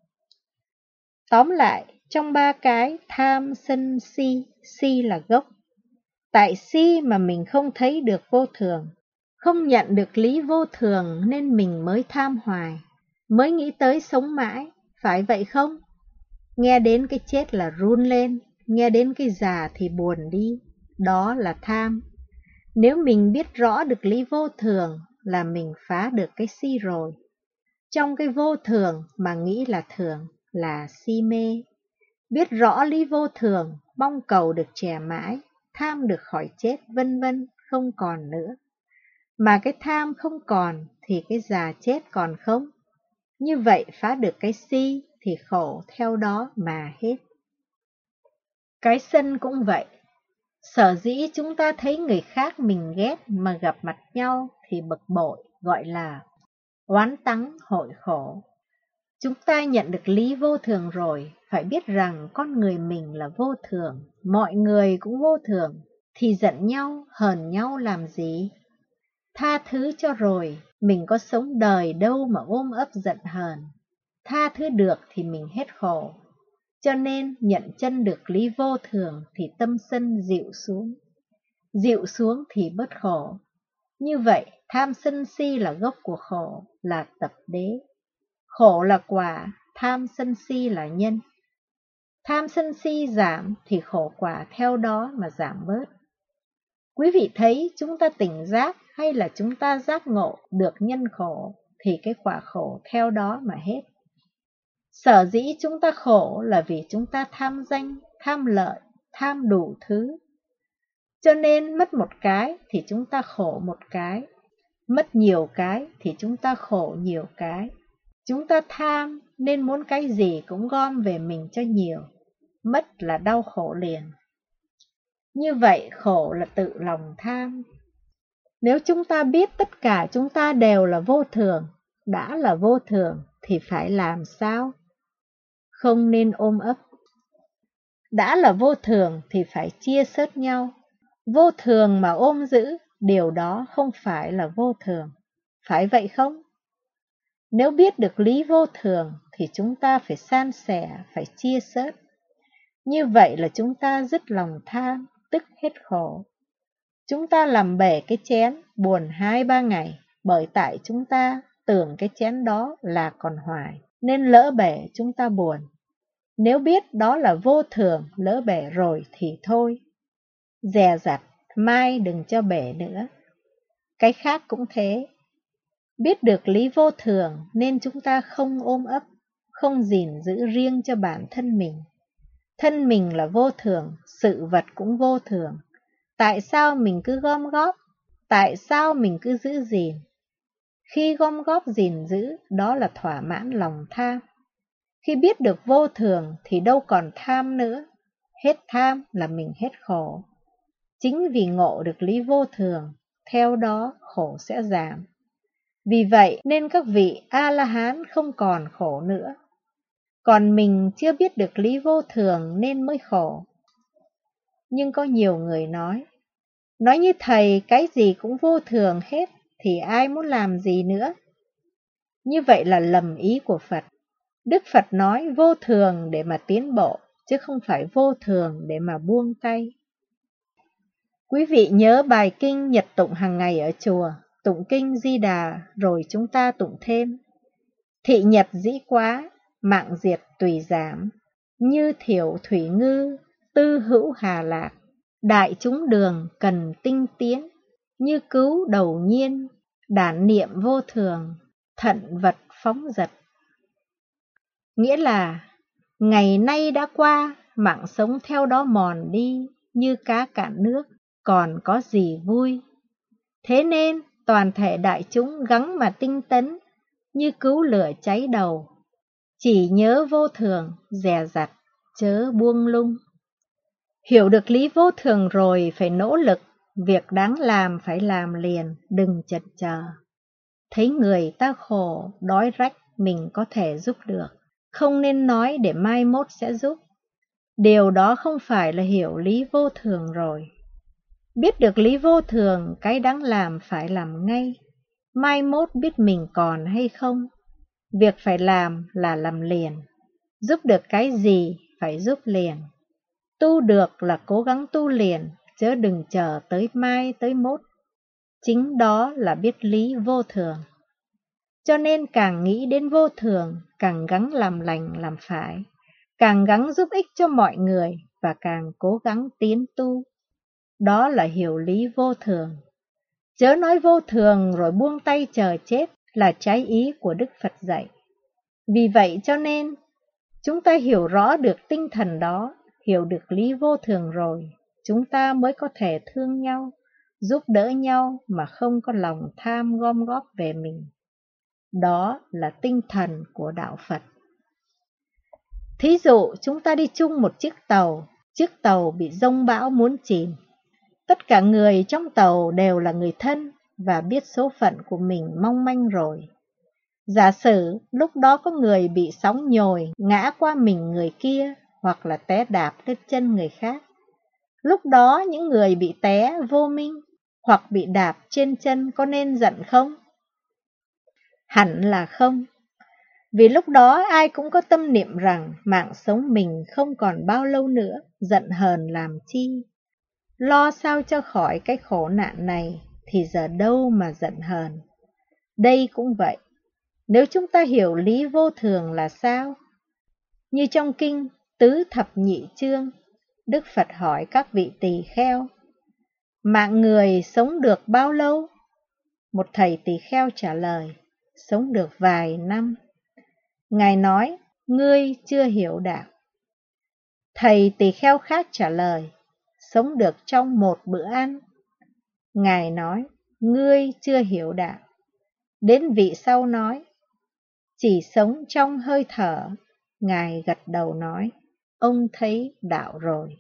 Speaker 1: Tóm lại, trong ba cái tham, sân, si, si là gốc. Tại si mà mình không thấy được vô thường, không nhận được lý vô thường nên mình mới tham hoài, mới nghĩ tới sống mãi, phải vậy không? Nghe đến cái chết là run lên, nghe đến cái già thì buồn đi, đó là tham. Nếu mình biết rõ được lý vô thường là mình phá được cái si rồi. Trong cái vô thường mà nghĩ là thường là si mê. Biết rõ lý vô thường, mong cầu được trẻ mãi, tham được khỏi chết, vân vân, không còn nữa. Mà cái tham không còn thì cái già chết còn không. Như vậy phá được cái si thì khổ theo đó mà hết. Cái sân cũng vậy. Sở dĩ chúng ta thấy người khác mình ghét mà gặp mặt nhau thì bực bội, gọi là oán tắng hội khổ. Chúng ta nhận được lý vô thường rồi, phải biết rằng con người mình là vô thường, mọi người cũng vô thường, thì giận nhau, hờn nhau làm gì? Tha thứ cho rồi, mình có sống đời đâu mà ôm ấp giận hờn. Tha thứ được thì mình hết khổ. Cho nên nhận chân được lý vô thường thì tâm sân dịu xuống. Dịu xuống thì bớt khổ. Như vậy tham sân si là gốc của khổ, là tập đế. Khổ là quả, tham sân si là nhân. Tham sân si giảm thì khổ quả theo đó mà giảm bớt. Quý vị thấy chúng ta tỉnh giác hay là chúng ta giác ngộ được nhân khổ thì cái quả khổ theo đó mà hết. Sở dĩ chúng ta khổ là vì chúng ta tham danh, tham lợi, tham đủ thứ. Cho nên mất một cái thì chúng ta khổ một cái, mất nhiều cái thì chúng ta khổ nhiều cái. Chúng ta tham nên muốn cái gì cũng gom về mình cho nhiều, mất là đau khổ liền. Như vậy khổ là tự lòng tham. Nếu chúng ta biết tất cả chúng ta đều là vô thường, đã là vô thường thì phải làm sao? Không nên ôm ấp. Đã là vô thường thì phải chia sớt nhau. Vô thường mà ôm giữ, điều đó không phải là vô thường. Phải vậy không? Nếu biết được lý vô thường thì chúng ta phải san sẻ, phải chia sớt. Như vậy là chúng ta dứt lòng tham, tức hết khổ. Chúng ta làm bể cái chén, buồn hai ba ngày, bởi tại chúng ta tưởng cái chén đó là còn hoài, nên lỡ bể chúng ta buồn. Nếu biết đó là vô thường, lỡ bể rồi thì thôi. Dè dặt, mai đừng cho bể nữa. Cái khác cũng thế. Biết được lý vô thường nên chúng ta không ôm ấp, không gìn giữ riêng cho bản thân mình. Thân mình là vô thường, sự vật cũng vô thường. Tại sao mình cứ gom góp? Tại sao mình cứ giữ gìn? Khi gom góp gìn giữ, đó là thỏa mãn lòng tham. Khi biết được vô thường thì đâu còn tham nữa. Hết tham là mình hết khổ. Chính vì ngộ được lý vô thường, theo đó khổ sẽ giảm. Vì vậy nên các vị A-la-hán không còn khổ nữa. Còn mình chưa biết được lý vô thường nên mới khổ. Nhưng có nhiều người nói, nói như thầy cái gì cũng vô thường hết thì ai muốn làm gì nữa. Như vậy là lầm ý của Phật. Đức Phật nói vô thường để mà tiến bộ, chứ không phải vô thường để mà buông tay. Quý vị nhớ bài kinh nhật tụng hàng ngày ở chùa, tụng kinh Di Đà rồi chúng ta tụng thêm. Thị nhật dĩ quá, mạng diệt tùy giảm, như thiểu thủy ngư, tư hữu hà lạc. Đại chúng đường cần tinh tiến, như cứu đầu nhiên, đản niệm vô thường, thận vật phóng dật. Nghĩa là, ngày nay đã qua, mạng sống theo đó mòn đi, như cá cạn nước, còn có gì vui. Thế nên, toàn thể đại chúng gắng mà tinh tấn, như cứu lửa cháy đầu. Chỉ nhớ vô thường, dè dặt, chớ buông lung. Hiểu được lý vô thường rồi phải nỗ lực, việc đáng làm phải làm liền, đừng chần chờ. Thấy người ta khổ, đói rách mình có thể giúp được, không nên nói để mai mốt sẽ giúp. Điều đó không phải là hiểu lý vô thường rồi. Biết được lý vô thường, cái đáng làm phải làm ngay. Mai mốt biết mình còn hay không. Việc phải làm là làm liền. Giúp được cái gì phải giúp liền. Tu được là cố gắng tu liền, chớ đừng chờ tới mai tới mốt. Chính đó là biết lý vô thường. Cho nên càng nghĩ đến vô thường, càng gắng làm lành làm phải, càng gắng giúp ích cho mọi người và càng cố gắng tiến tu. Đó là hiểu lý vô thường. Chớ nói vô thường rồi buông tay chờ chết là trái ý của Đức Phật dạy. Vì vậy cho nên, chúng ta hiểu rõ được tinh thần đó, hiểu được lý vô thường rồi, chúng ta mới có thể thương nhau, giúp đỡ nhau mà không có lòng tham gom góp về mình. Đó là tinh thần của đạo Phật. Thí dụ chúng ta đi chung một chiếc tàu, chiếc tàu bị giông bão muốn chìm. Tất cả người trong tàu đều là người thân và biết số phận của mình mong manh rồi. Giả sử lúc đó có người bị sóng nhồi ngã qua mình người kia hoặc là té đạp lên chân người khác. Lúc đó những người bị té vô minh hoặc bị đạp trên chân có nên giận không? Hẳn là không. Vì lúc đó ai cũng có tâm niệm rằng mạng sống mình không còn bao lâu nữa, giận hờn làm chi. Lo sao cho khỏi cái khổ nạn này thì giờ đâu mà giận hờn. Đây cũng vậy. Nếu chúng ta hiểu lý vô thường là sao? Như trong kinh Tứ Thập Nhị Chương, Đức Phật hỏi các vị tỳ kheo, mạng người sống được bao lâu? Một thầy tỳ kheo trả lời, sống được vài năm. Ngài nói, ngươi chưa hiểu đạo. Thầy tỳ kheo khác trả lời, sống được trong một bữa ăn. Ngài nói, ngươi chưa hiểu đạo. Đến vị sau nói, chỉ sống trong hơi thở. Ngài gật đầu nói, ông thấy đạo rồi.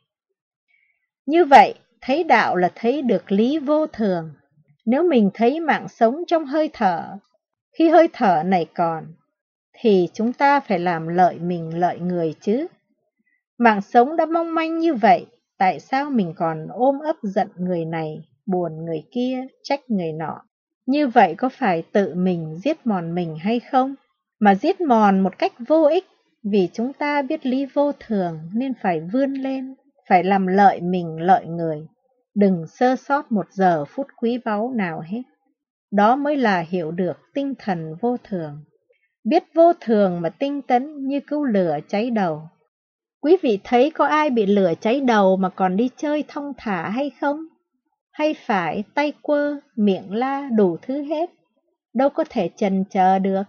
Speaker 1: Như vậy, thấy đạo là thấy được lý vô thường. Nếu mình thấy mạng sống trong hơi thở, khi hơi thở này còn, thì chúng ta phải làm lợi mình lợi người chứ. Mạng sống đã mong manh như vậy, tại sao mình còn ôm ấp giận người này, buồn người kia, trách người nọ? Như vậy có phải tự mình giết mòn mình hay không? Mà giết mòn một cách vô ích, vì chúng ta biết lý vô thường nên phải vươn lên, phải làm lợi mình lợi người, đừng sơ sót một giờ phút quý báu nào hết. Đó mới là hiểu được tinh thần vô thường. Biết vô thường mà tinh tấn như cứu lửa cháy đầu. Quý vị thấy có ai bị lửa cháy đầu mà còn đi chơi thong thả hay không? Hay phải tay quơ, miệng la đủ thứ hết, đâu có thể chần chờ được.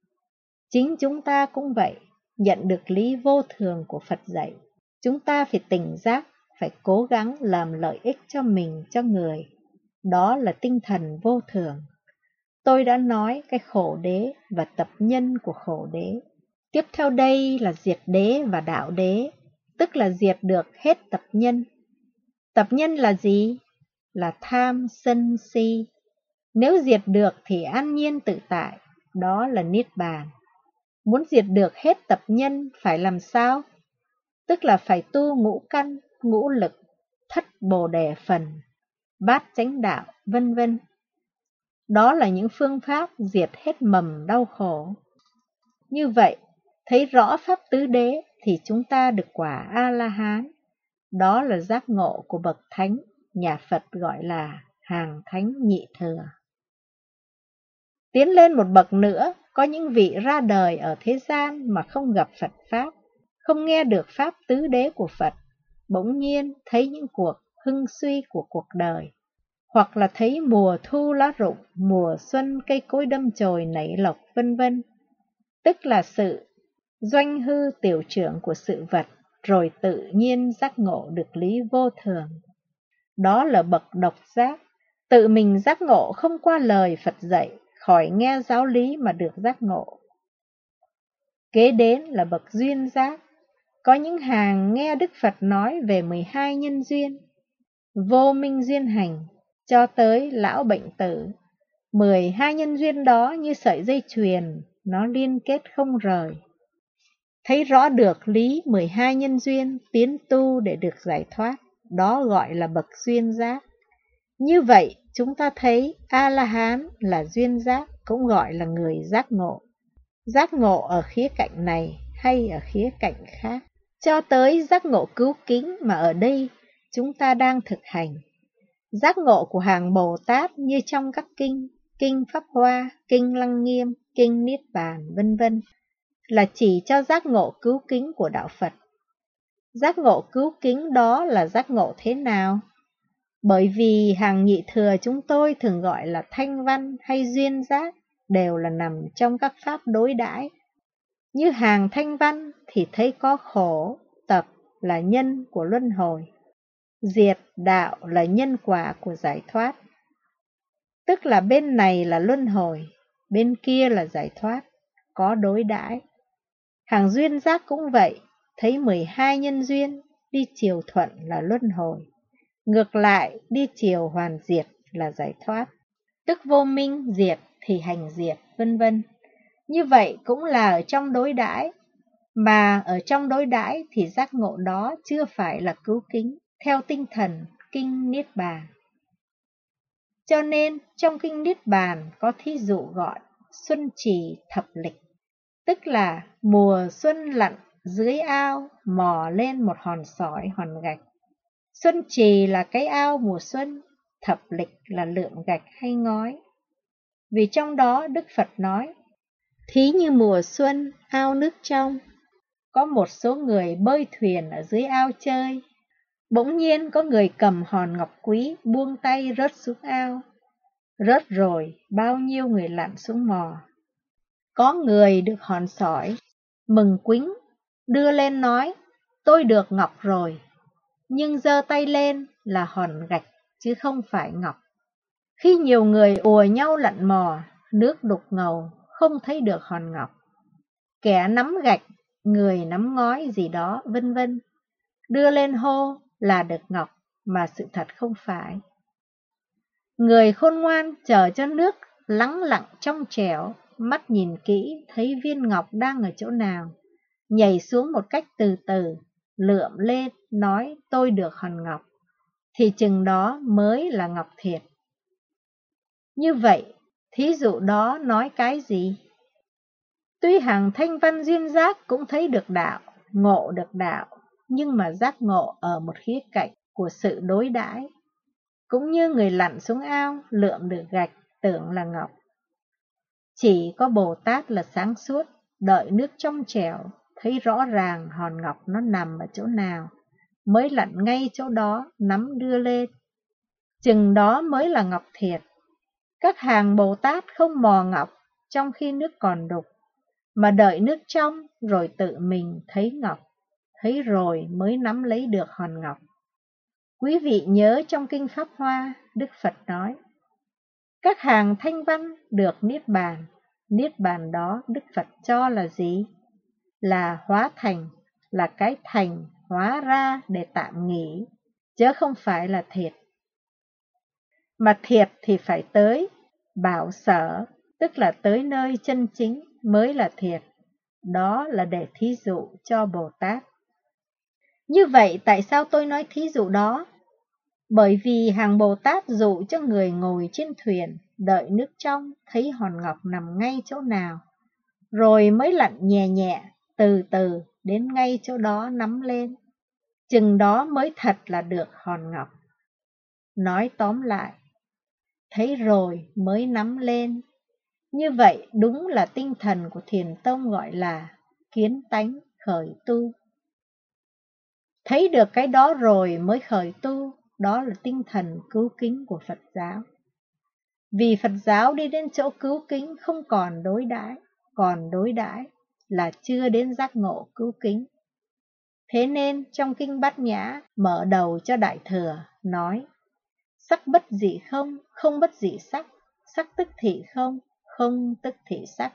Speaker 1: Chính chúng ta cũng vậy, nhận được lý vô thường của Phật dạy. Chúng ta phải tỉnh giác, phải cố gắng làm lợi ích cho mình, cho người. Đó là tinh thần vô thường. Tôi đã nói cái khổ đế và tập nhân của khổ đế. Tiếp theo đây là diệt đế và đạo đế, tức là diệt được hết tập nhân. Tập nhân là gì? Là tham, sân, si. Nếu diệt được thì an nhiên tự tại, đó là niết bàn. Muốn diệt được hết tập nhân phải làm sao? Tức là phải tu ngũ căn, ngũ lực, thất bồ đề phần, bát chánh đạo, vân vân. Đó là những phương pháp diệt hết mầm đau khổ. Như vậy, thấy rõ pháp tứ đế thì chúng ta được quả A-la-hán. Đó là giác ngộ của bậc thánh, nhà Phật gọi là hàng thánh nhị thừa. Tiến lên một bậc nữa, có những vị ra đời ở thế gian mà không gặp Phật Pháp, không nghe được Pháp tứ đế của Phật, bỗng nhiên thấy những cuộc hưng suy của cuộc đời, hoặc là thấy mùa thu lá rụng, mùa xuân cây cối đâm chồi nảy lộc vân vân, tức là sự doanh hư tiểu trưởng của sự vật, rồi tự nhiên giác ngộ được lý vô thường. Đó là bậc độc giác, tự mình giác ngộ không qua lời Phật dạy, khỏi nghe giáo lý mà được giác ngộ. Kế đến là bậc duyên giác, có những hàng nghe Đức Phật nói về mười hai nhân duyên, vô minh duyên hành, cho tới lão bệnh tử. mười hai nhân duyên đó như sợi dây chuyền, nó liên kết không rời. Thấy rõ được lý mười hai nhân duyên, tiến tu để được giải thoát, đó gọi là bậc duyên giác. Như vậy, chúng ta thấy A-la-hán là duyên giác, cũng gọi là người giác ngộ. Giác ngộ ở khía cạnh này hay ở khía cạnh khác. Cho tới giác ngộ cứu kính mà ở đây chúng ta đang thực hành. Giác ngộ của hàng Bồ Tát như trong các kinh, kinh Pháp Hoa, kinh Lăng Nghiêm, kinh Niết Bàn, vân vân là chỉ cho giác ngộ cứu kính của đạo Phật. Giác ngộ cứu kính đó là giác ngộ thế nào? Bởi vì hàng nhị thừa chúng tôi thường gọi là thanh văn hay duyên giác đều là nằm trong các pháp đối đãi. Như hàng thanh văn thì thấy có khổ, tập là nhân của luân hồi, diệt đạo là nhân quả của giải thoát. Tức là bên này là luân hồi, bên kia là giải thoát, có đối đãi. Hàng duyên giác cũng vậy, thấy mười hai nhân duyên, đi chiều thuận là luân hồi, ngược lại đi chiều hoàn diệt là giải thoát. Tức vô minh diệt thì hành diệt, vân vân. Như vậy cũng là ở trong đối đãi, mà ở trong đối đãi thì giác ngộ đó chưa phải là cứu kính, theo tinh thần Kinh Niết Bàn. Cho nên trong Kinh Niết Bàn có thí dụ gọi xuân trì thập lịch, tức là mùa xuân lặn dưới ao mò lên một hòn sỏi hòn gạch. Xuân trì là cái ao mùa xuân, thập lịch là lượng gạch hay ngói. Vì trong đó Đức Phật nói, thí như mùa xuân, ao nước trong, có một số người bơi thuyền ở dưới ao chơi. Bỗng nhiên có người cầm hòn ngọc quý buông tay rớt xuống ao. Rớt rồi, bao nhiêu người lặn xuống mò. Có người được hòn sỏi, mừng quính, đưa lên nói, tôi được ngọc rồi. Nhưng giơ tay lên là hòn gạch, chứ không phải ngọc. Khi nhiều người ùa nhau lặn mò, nước đục ngầu, không thấy được hòn ngọc. Kẻ nắm gạch, người nắm ngói gì đó, vân vân. Đưa lên hô là được ngọc, mà sự thật không phải. Người khôn ngoan chờ cho nước lắng lặng trong trẻo, mắt nhìn kỹ thấy viên ngọc đang ở chỗ nào, nhảy xuống một cách từ từ, lượm lên, nói tôi được hòn ngọc, thì chừng đó mới là ngọc thiệt. Như vậy, thí dụ đó nói cái gì? Tuy hàng thanh văn duyên giác cũng thấy được đạo, ngộ được đạo, nhưng mà giác ngộ ở một khía cạnh của sự đối đãi. Cũng như người lặn xuống ao, lượm được gạch, tưởng là ngọc. Chỉ có Bồ Tát là sáng suốt, đợi nước trong trẻo, thấy rõ ràng hòn ngọc nó nằm ở chỗ nào, mới lặn ngay chỗ đó, nắm đưa lên. Chừng đó mới là ngọc thiệt. Các hàng Bồ Tát không mò ngọc trong khi nước còn đục, mà đợi nước trong rồi tự mình thấy ngọc, thấy rồi mới nắm lấy được hòn ngọc. Quý vị nhớ trong Kinh Pháp Hoa, Đức Phật nói, các hàng thanh văn được Niết Bàn. Niết Bàn đó Đức Phật cho là gì? Là hóa thành, là cái thành hóa ra để tạm nghỉ, chứ không phải là thiệt. Mà thiệt thì phải tới bảo sở, tức là tới nơi chân chính mới là thiệt. Đó là để thí dụ cho Bồ Tát. Như vậy tại sao tôi nói thí dụ đó? Bởi vì hàng Bồ Tát dụ cho người ngồi trên thuyền, đợi nước trong, thấy hòn ngọc nằm ngay chỗ nào, rồi mới lặn nhẹ nhẹ, từ từ, đến ngay chỗ đó nắm lên. Chừng đó mới thật là được hòn ngọc. Nói tóm lại, thấy rồi mới nắm lên. Như vậy đúng là tinh thần của Thiền Tông gọi là kiến tánh khởi tu. Thấy được cái đó rồi mới khởi tu, đó là tinh thần cứu kính của Phật giáo. Vì Phật giáo đi đến chỗ cứu kính không còn đối đãi, còn đối đãi là chưa đến giác ngộ cứu kính. Thế nên trong Kinh Bát Nhã mở đầu cho Đại Thừa nói, sắc bất dị không, không bất dị sắc, sắc tức thị không, không tức thị sắc.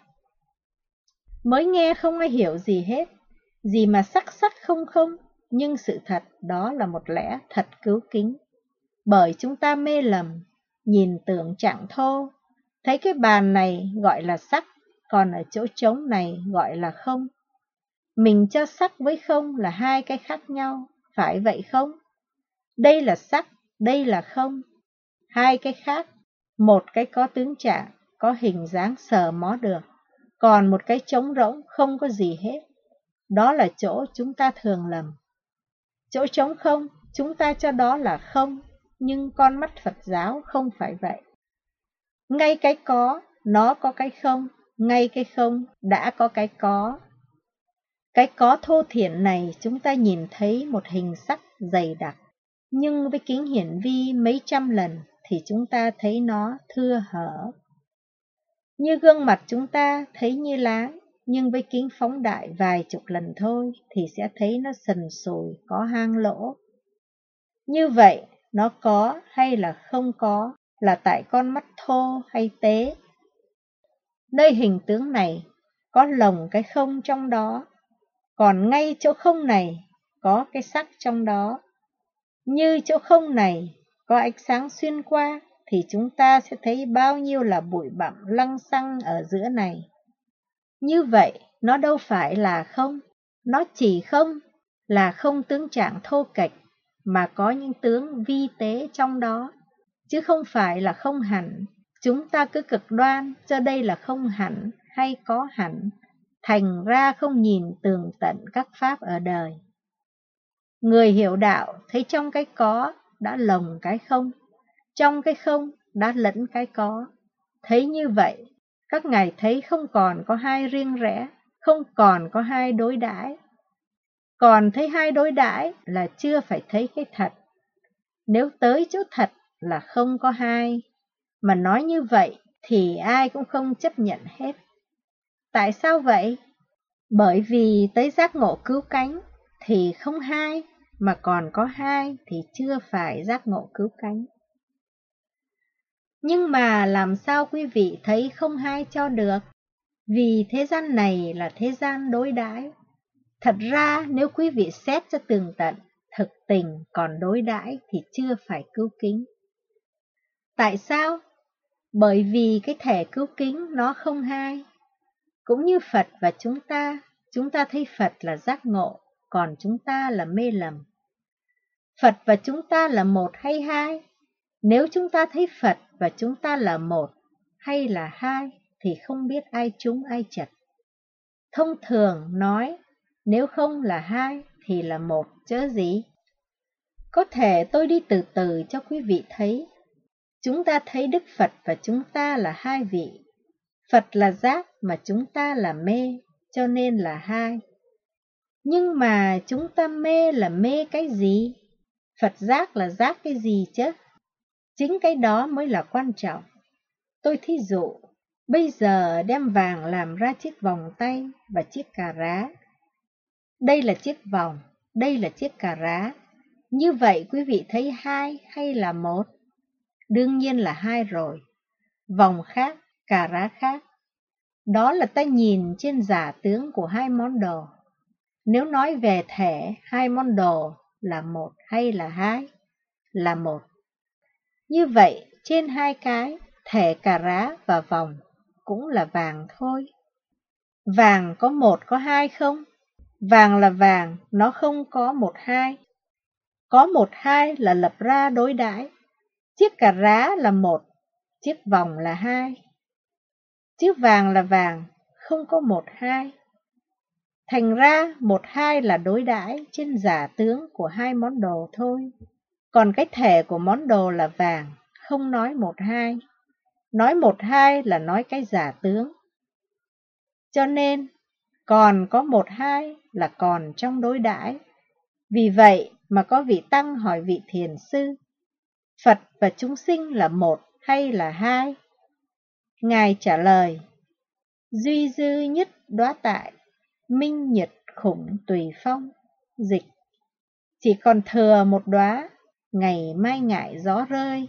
Speaker 1: Mới nghe không ai hiểu gì hết, gì mà sắc sắc không không, nhưng sự thật đó là một lẽ thật cứu kính. Bởi chúng ta mê lầm, nhìn tưởng trạng thô, thấy cái bàn này gọi là sắc, còn ở chỗ trống này gọi là không. Mình cho sắc với không là hai cái khác nhau, phải vậy không? Đây là sắc, đây là không. Hai cái khác, một cái có tướng trạng, có hình dáng sờ mó được, còn một cái trống rỗng không có gì hết. Đó là chỗ chúng ta thường lầm. Chỗ trống không, chúng ta cho đó là không, nhưng con mắt Phật giáo không phải vậy. Ngay cái có, nó có cái không, ngay cái không, đã có cái có. Cái có thô thiển này chúng ta nhìn thấy một hình sắc dày đặc, nhưng với kính hiển vi mấy trăm lần thì chúng ta thấy nó thưa hở. Như gương mặt chúng ta thấy như láng, nhưng với kính phóng đại vài chục lần thôi thì sẽ thấy nó sần sùi, có hang lỗ. Như vậy, nó có hay là không có là tại con mắt thô hay tế. Nơi hình tướng này có lồng cái không trong đó, còn ngay chỗ không này có cái sắc trong đó. Như chỗ không này có ánh sáng xuyên qua thì chúng ta sẽ thấy bao nhiêu là bụi bặm lăng xăng ở giữa này. Như vậy, nó đâu phải là không, nó chỉ không, là không tướng trạng thô kệch, mà có những tướng vi tế trong đó, chứ không phải là không hẳn. Chúng ta cứ cực đoan cho đây là không hẳn hay có hẳn, thành ra không nhìn tường tận các pháp ở đời. Người hiểu đạo thấy trong cái có đã lồng cái không, trong cái không đã lẫn cái có. Thấy như vậy, các ngài thấy không còn có hai riêng rẽ, không còn có hai đối đãi. Còn thấy hai đối đãi là chưa phải thấy cái thật. Nếu tới chỗ thật là không có hai, mà nói như vậy thì ai cũng không chấp nhận hết. Tại sao vậy? Bởi vì tới giác ngộ cứu cánh thì không hai, mà còn có hai thì chưa phải giác ngộ cứu cánh. Nhưng mà làm sao quý vị thấy không hai cho được? Vì thế gian này là thế gian đối đãi. Thật ra nếu quý vị xét cho tường tận, thực tình còn đối đãi thì chưa phải cứu kính. Tại sao? Bởi vì cái thể cứu kính nó không hai. Cũng như Phật và chúng ta, chúng ta thấy Phật là giác ngộ, còn chúng ta là mê lầm. Phật và chúng ta là một hay hai? Nếu chúng ta thấy Phật và chúng ta là một hay là hai thì không biết ai trúng ai chật. Thông thường nói, nếu không là hai thì là một chớ gì. Có thể tôi đi từ từ cho quý vị thấy. Chúng ta thấy Đức Phật và chúng ta là hai vị. Phật là giác mà chúng ta là mê, cho nên là hai. Nhưng mà chúng ta mê là mê cái gì? Phật giác là giác cái gì chứ? Chính cái đó mới là quan trọng. Tôi thí dụ, bây giờ đem vàng làm ra chiếc vòng tay và chiếc cà rá. Đây là chiếc vòng, đây là chiếc cà rá. Như vậy quý vị thấy hai hay là một? Đương nhiên là hai rồi. Vòng khác, cà rá khác. Đó là ta nhìn trên giả tướng của hai món đồ. Nếu nói về thể hai món đồ là một hay là hai? Là một. Như vậy, trên hai cái, thể cà rá và vòng cũng là vàng thôi. Vàng có một có hai không? Vàng là vàng, nó không có một hai. Có một hai là lập ra đối đãi. Chiếc cà rá là một, chiếc vòng là hai. Chiếc vàng là vàng, không có một hai. Thành ra một hai là đối đãi trên giả tướng của hai món đồ thôi. Còn cái thể của món đồ là vàng, không nói một hai. Nói một hai là nói cái giả tướng. Cho nên, còn có một hai là còn trong đối đãi. Vì vậy mà có vị tăng hỏi vị thiền sư, Phật và chúng sinh là một hay là hai? Ngài trả lời, duy dư nhất đóa tại, minh nhật khủng tùy phong, dịch. Chỉ còn thừa một đóa, ngày mai ngại gió rơi.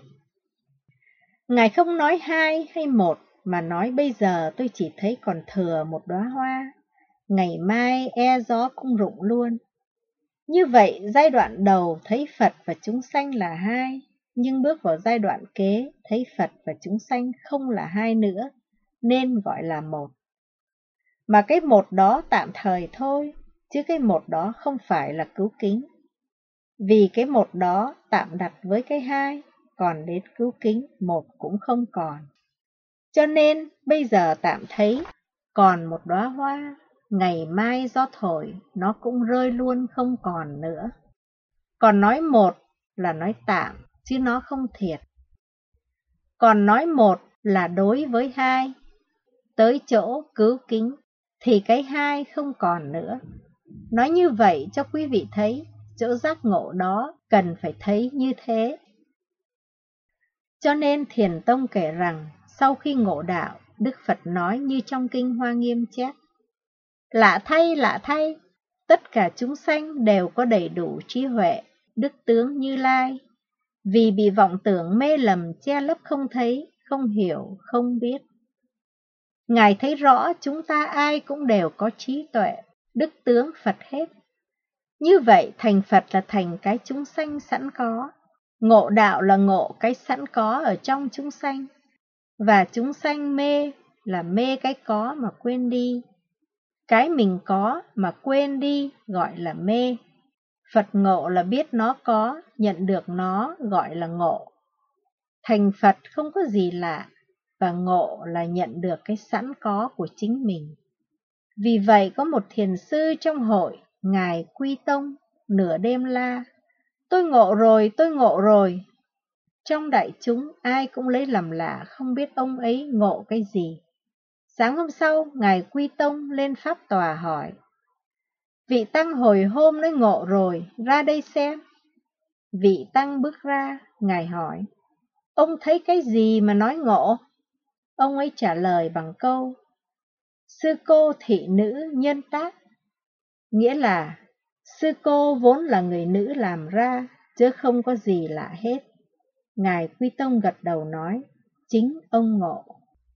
Speaker 1: Ngài không nói hai hay một, mà nói bây giờ tôi chỉ thấy còn thừa một đóa hoa, ngày mai e gió cũng rụng luôn. Như vậy, giai đoạn đầu thấy Phật và chúng sanh là hai, nhưng bước vào giai đoạn kế thấy Phật và chúng sanh không là hai nữa, nên gọi là một. Mà cái một đó tạm thời thôi, chứ cái một đó không phải là cứu kính. Vì cái một đó tạm đặt với cái hai, còn đến cứu kính một cũng không còn. Cho nên bây giờ tạm thấy còn một đóa hoa, ngày mai gió thổi nó cũng rơi luôn không còn nữa. Còn nói một là nói tạm, chứ nó không thiệt. Còn nói một là đối với hai, tới chỗ cứu kính thì cái hai không còn nữa. Nói như vậy cho quý vị thấy, chỗ giác ngộ đó cần phải thấy như thế. Cho nên Thiền Tông kể rằng, sau khi ngộ đạo, Đức Phật nói như trong Kinh Hoa Nghiêm chép: lạ thay, lạ thay, tất cả chúng sanh đều có đầy đủ trí huệ, đức tướng Như Lai, vì bị vọng tưởng mê lầm che lấp không thấy, không hiểu, không biết. Ngài thấy rõ chúng ta ai cũng đều có trí tuệ, đức tướng Phật hết. Như vậy thành Phật là thành cái chúng sanh sẵn có, ngộ đạo là ngộ cái sẵn có ở trong chúng sanh, và chúng sanh mê là mê cái có mà quên đi. Cái mình có mà quên đi gọi là mê. Phật ngộ là biết nó có, nhận được nó gọi là ngộ. Thành Phật không có gì lạ, và ngộ là nhận được cái sẵn có của chính mình. Vì vậy có một thiền sư trong hội, Ngài Quy Tông, nửa đêm la: tôi ngộ rồi, tôi ngộ rồi. Trong đại chúng ai cũng lấy làm lạ, không biết ông ấy ngộ cái gì. Sáng hôm sau, Ngài Quy Tông lên pháp tòa hỏi: vị tăng hồi hôm nói ngộ rồi, ra đây xem. Vị tăng bước ra, Ngài hỏi: ông thấy cái gì mà nói ngộ? Ông ấy trả lời bằng câu: sư cô thị nữ nhân tác. Nghĩa là sư cô vốn là người nữ làm ra, chứ không có gì lạ hết. Ngài Quy Tông gật đầu nói: chính ông ngộ.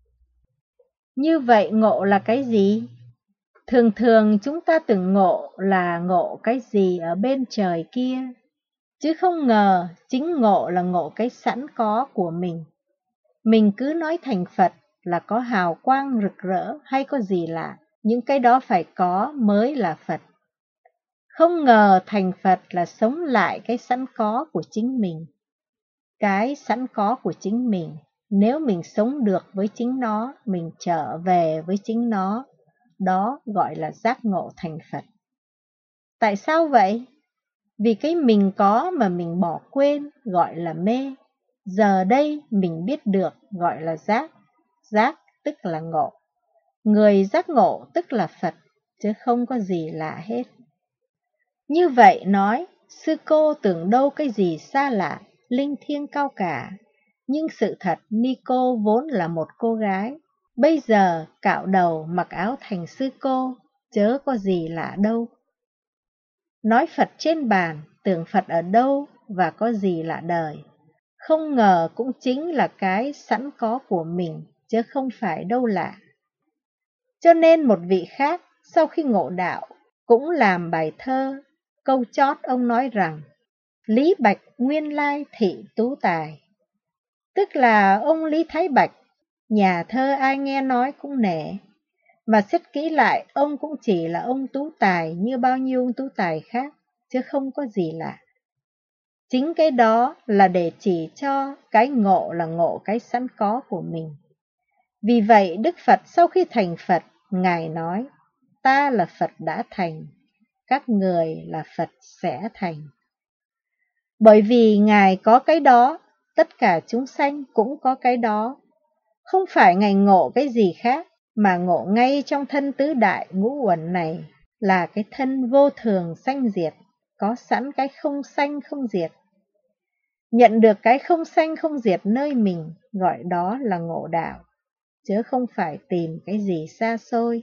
Speaker 1: Như vậy ngộ là cái gì? Thường thường chúng ta tưởng ngộ là ngộ cái gì ở bên trời kia, chứ không ngờ chính ngộ là ngộ cái sẵn có của mình. Mình cứ nói thành Phật là có hào quang rực rỡ hay có gì lạ, những cái đó phải có mới là Phật. Không ngờ thành Phật là sống lại cái sẵn có của chính mình. Cái sẵn có của chính mình, nếu mình sống được với chính nó, mình trở về với chính nó, đó gọi là giác ngộ thành Phật. Tại sao vậy? Vì cái mình có mà mình bỏ quên gọi là mê. Giờ đây mình biết được gọi là giác. Giác tức là ngộ. Người giác ngộ tức là Phật, chứ không có gì lạ hết. Như vậy nói, sư cô tưởng đâu cái gì xa lạ, linh thiêng cao cả. Nhưng sự thật ni cô vốn là một cô gái. Bây giờ cạo đầu mặc áo thành sư cô, chớ có gì lạ đâu. Nói Phật trên bàn, tưởng Phật ở đâu và có gì lạ đời. Không ngờ cũng chính là cái sẵn có của mình, chứ không phải đâu lạ. Cho nên một vị khác, sau khi ngộ đạo, cũng làm bài thơ. Câu chót ông nói rằng: Lý Bạch nguyên lai thị tú tài. Tức là ông Lý Thái Bạch, nhà thơ ai nghe nói cũng nể. Mà xét kỹ lại, ông cũng chỉ là ông tú tài như bao nhiêu ông tú tài khác, chứ không có gì lạ. Chính cái đó là để chỉ cho cái ngộ là ngộ cái sẵn có của mình. Vì vậy Đức Phật sau khi thành Phật, Ngài nói: ta là Phật đã thành, các người là Phật sẽ thành. Bởi vì Ngài có cái đó, tất cả chúng sanh cũng có cái đó. Không phải Ngài ngộ cái gì khác, mà ngộ ngay trong thân tứ đại ngũ uẩn này là cái thân vô thường sanh diệt, có sẵn cái không sanh không diệt. Nhận được cái không sanh không diệt nơi mình, gọi đó là ngộ đạo, chứ không phải tìm cái gì xa xôi.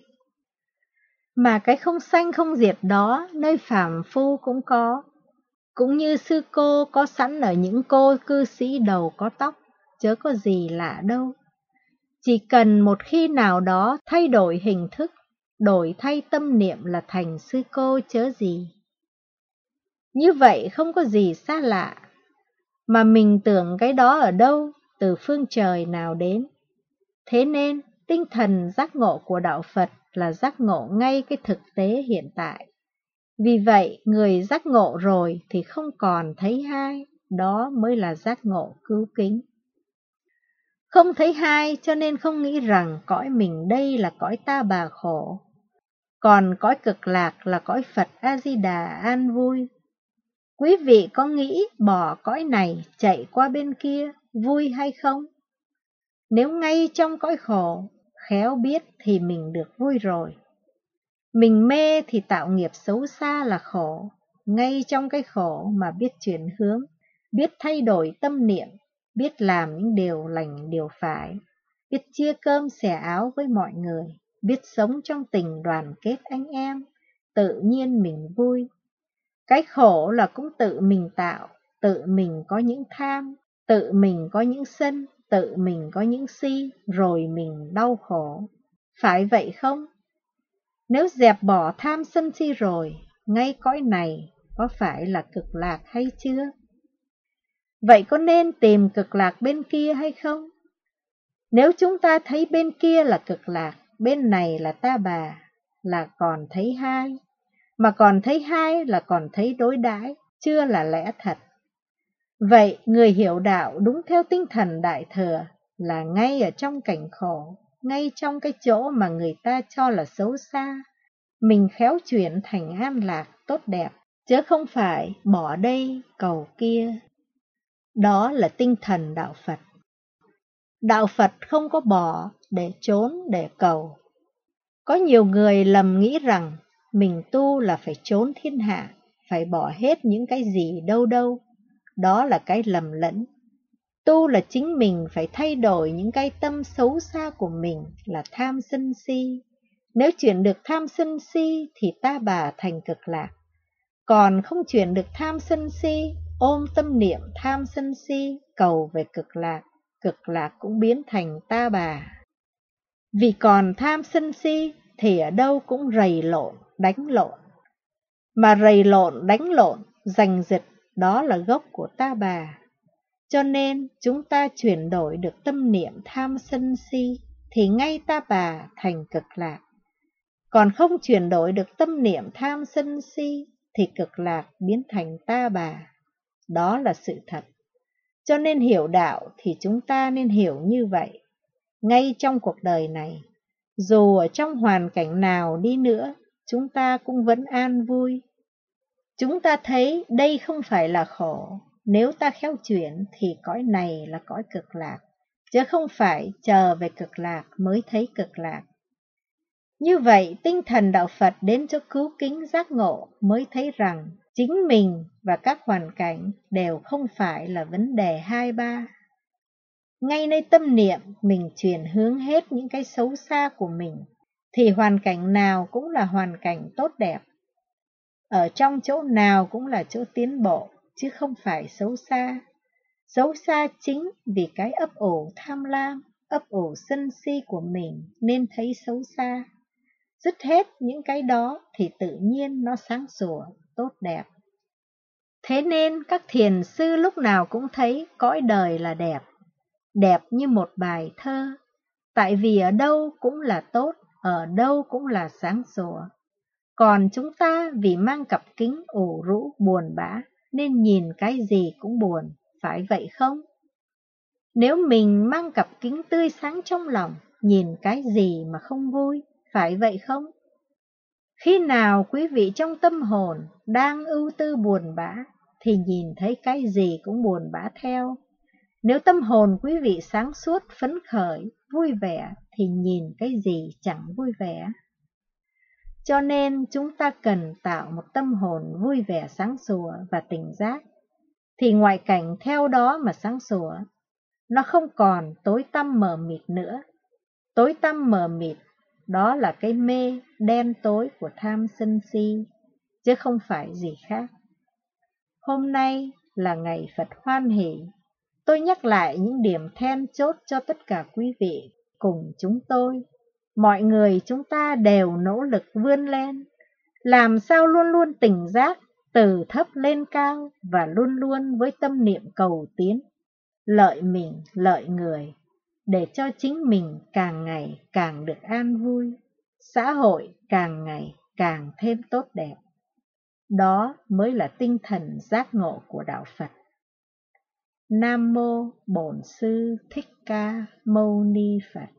Speaker 1: Mà cái không sanh không diệt đó nơi phàm phu cũng có, cũng như sư cô có sẵn ở những cô cư sĩ đầu có tóc, chớ có gì lạ đâu. Chỉ cần một khi nào đó thay đổi hình thức, đổi thay tâm niệm là thành sư cô chớ gì. Như vậy không có gì xa lạ, mà mình tưởng cái đó ở đâu, từ phương trời nào đến. Thế nên tinh thần giác ngộ của đạo Phật là giác ngộ ngay cái thực tế hiện tại. Vì vậy người giác ngộ rồi thì không còn thấy hai, đó mới là giác ngộ cứu kính. Không thấy hai cho nên không nghĩ rằng cõi mình đây là cõi ta bà khổ, còn cõi cực lạc là cõi Phật A-di-đà an vui. Quý vị có nghĩ bỏ cõi này chạy qua bên kia vui hay không? Nếu ngay trong cõi khổ, khéo biết thì mình được vui rồi. Mình mê thì tạo nghiệp xấu xa là khổ, ngay trong cái khổ mà biết chuyển hướng, biết thay đổi tâm niệm, biết làm những điều lành điều phải, biết chia cơm xẻ áo với mọi người, biết sống trong tình đoàn kết anh em, tự nhiên mình vui. Cái khổ là cũng tự mình tạo, tự mình có những tham, tự mình có những sân, tự mình có những si, rồi mình đau khổ. Phải vậy không? Nếu dẹp bỏ tham sân si rồi, ngay cõi này có phải là cực lạc hay chưa? Vậy có nên tìm cực lạc bên kia hay không? Nếu chúng ta thấy bên kia là cực lạc, bên này là ta bà, là còn thấy hai. Mà còn thấy hai là còn thấy đối đãi, chưa là lẽ thật. Vậy người hiểu đạo đúng theo tinh thần Đại Thừa là ngay ở trong cảnh khổ, ngay trong cái chỗ mà người ta cho là xấu xa, mình khéo chuyển thành an lạc tốt đẹp, chứ không phải bỏ đây cầu kia. Đó là tinh thần đạo Phật. Đạo Phật không có bỏ để trốn để cầu. Có nhiều người lầm nghĩ rằng mình tu là phải trốn thiên hạ, phải bỏ hết những cái gì đâu đâu. Đó là cái lầm lẫn. Tu là chính mình phải thay đổi những cái tâm xấu xa của mình là tham sân si. Nếu chuyển được tham sân si thì ta bà thành cực lạc. Còn không chuyển được tham sân si, ôm tâm niệm tham sân si, cầu về cực lạc, cực lạc cũng biến thành ta bà. Vì còn tham sân si thì ở đâu cũng rầy lộn, đánh lộn. Mà rầy lộn, đánh lộn, giành giật, đó là gốc của ta bà. Cho nên chúng ta chuyển đổi được tâm niệm tham sân si thì ngay ta bà thành cực lạc. Còn không chuyển đổi được tâm niệm tham sân si thì cực lạc biến thành ta bà. Đó là sự thật. Cho nên hiểu đạo thì chúng ta nên hiểu như vậy. Ngay trong cuộc đời này, dù ở trong hoàn cảnh nào đi nữa, chúng ta cũng vẫn an vui. Chúng ta thấy đây không phải là khổ, nếu ta khéo chuyển thì cõi này là cõi cực lạc, chứ không phải chờ về cực lạc mới thấy cực lạc. Như vậy, tinh thần đạo Phật đến cho cứu kính giác ngộ mới thấy rằng chính mình và các hoàn cảnh đều không phải là vấn đề hai ba. Ngay nơi tâm niệm mình chuyển hướng hết những cái xấu xa của mình, thì hoàn cảnh nào cũng là hoàn cảnh tốt đẹp. Ở trong chỗ nào cũng là chỗ tiến bộ, chứ không phải xấu xa. Xấu xa chính vì cái ấp ủ tham lam, ấp ủ sân si của mình nên thấy xấu xa. Dứt hết những cái đó thì tự nhiên nó sáng sủa, tốt đẹp. Thế nên các thiền sư lúc nào cũng thấy cõi đời là đẹp, đẹp như một bài thơ. Tại vì ở đâu cũng là tốt, ở đâu cũng là sáng sủa. Còn chúng ta vì mang cặp kính ủ rũ buồn bã nên nhìn cái gì cũng buồn, phải vậy không? Nếu mình mang cặp kính tươi sáng trong lòng, nhìn cái gì mà không vui, phải vậy không? Khi nào quý vị trong tâm hồn đang ưu tư buồn bã thì nhìn thấy cái gì cũng buồn bã theo. Nếu tâm hồn quý vị sáng suốt, phấn khởi, vui vẻ thì nhìn cái gì chẳng vui vẻ. Cho nên chúng ta cần tạo một tâm hồn vui vẻ sáng sủa và tỉnh giác, thì ngoại cảnh theo đó mà sáng sủa. Nó không còn tối tăm mờ mịt nữa. Tối tăm mờ mịt, đó là cái mê đen tối của tham sân si, chứ không phải gì khác. Hôm nay là ngày Phật hoan hỷ. Tôi nhắc lại những điểm then chốt cho tất cả quý vị cùng chúng tôi. Mọi người chúng ta đều nỗ lực vươn lên, làm sao luôn luôn tỉnh giác, từ thấp lên cao và luôn luôn với tâm niệm cầu tiến, lợi mình, lợi người, để cho chính mình càng ngày càng được an vui, xã hội càng ngày càng thêm tốt đẹp. Đó mới là tinh thần giác ngộ của đạo Phật. Nam mô Bổn Sư Thích Ca Mâu Ni Phật.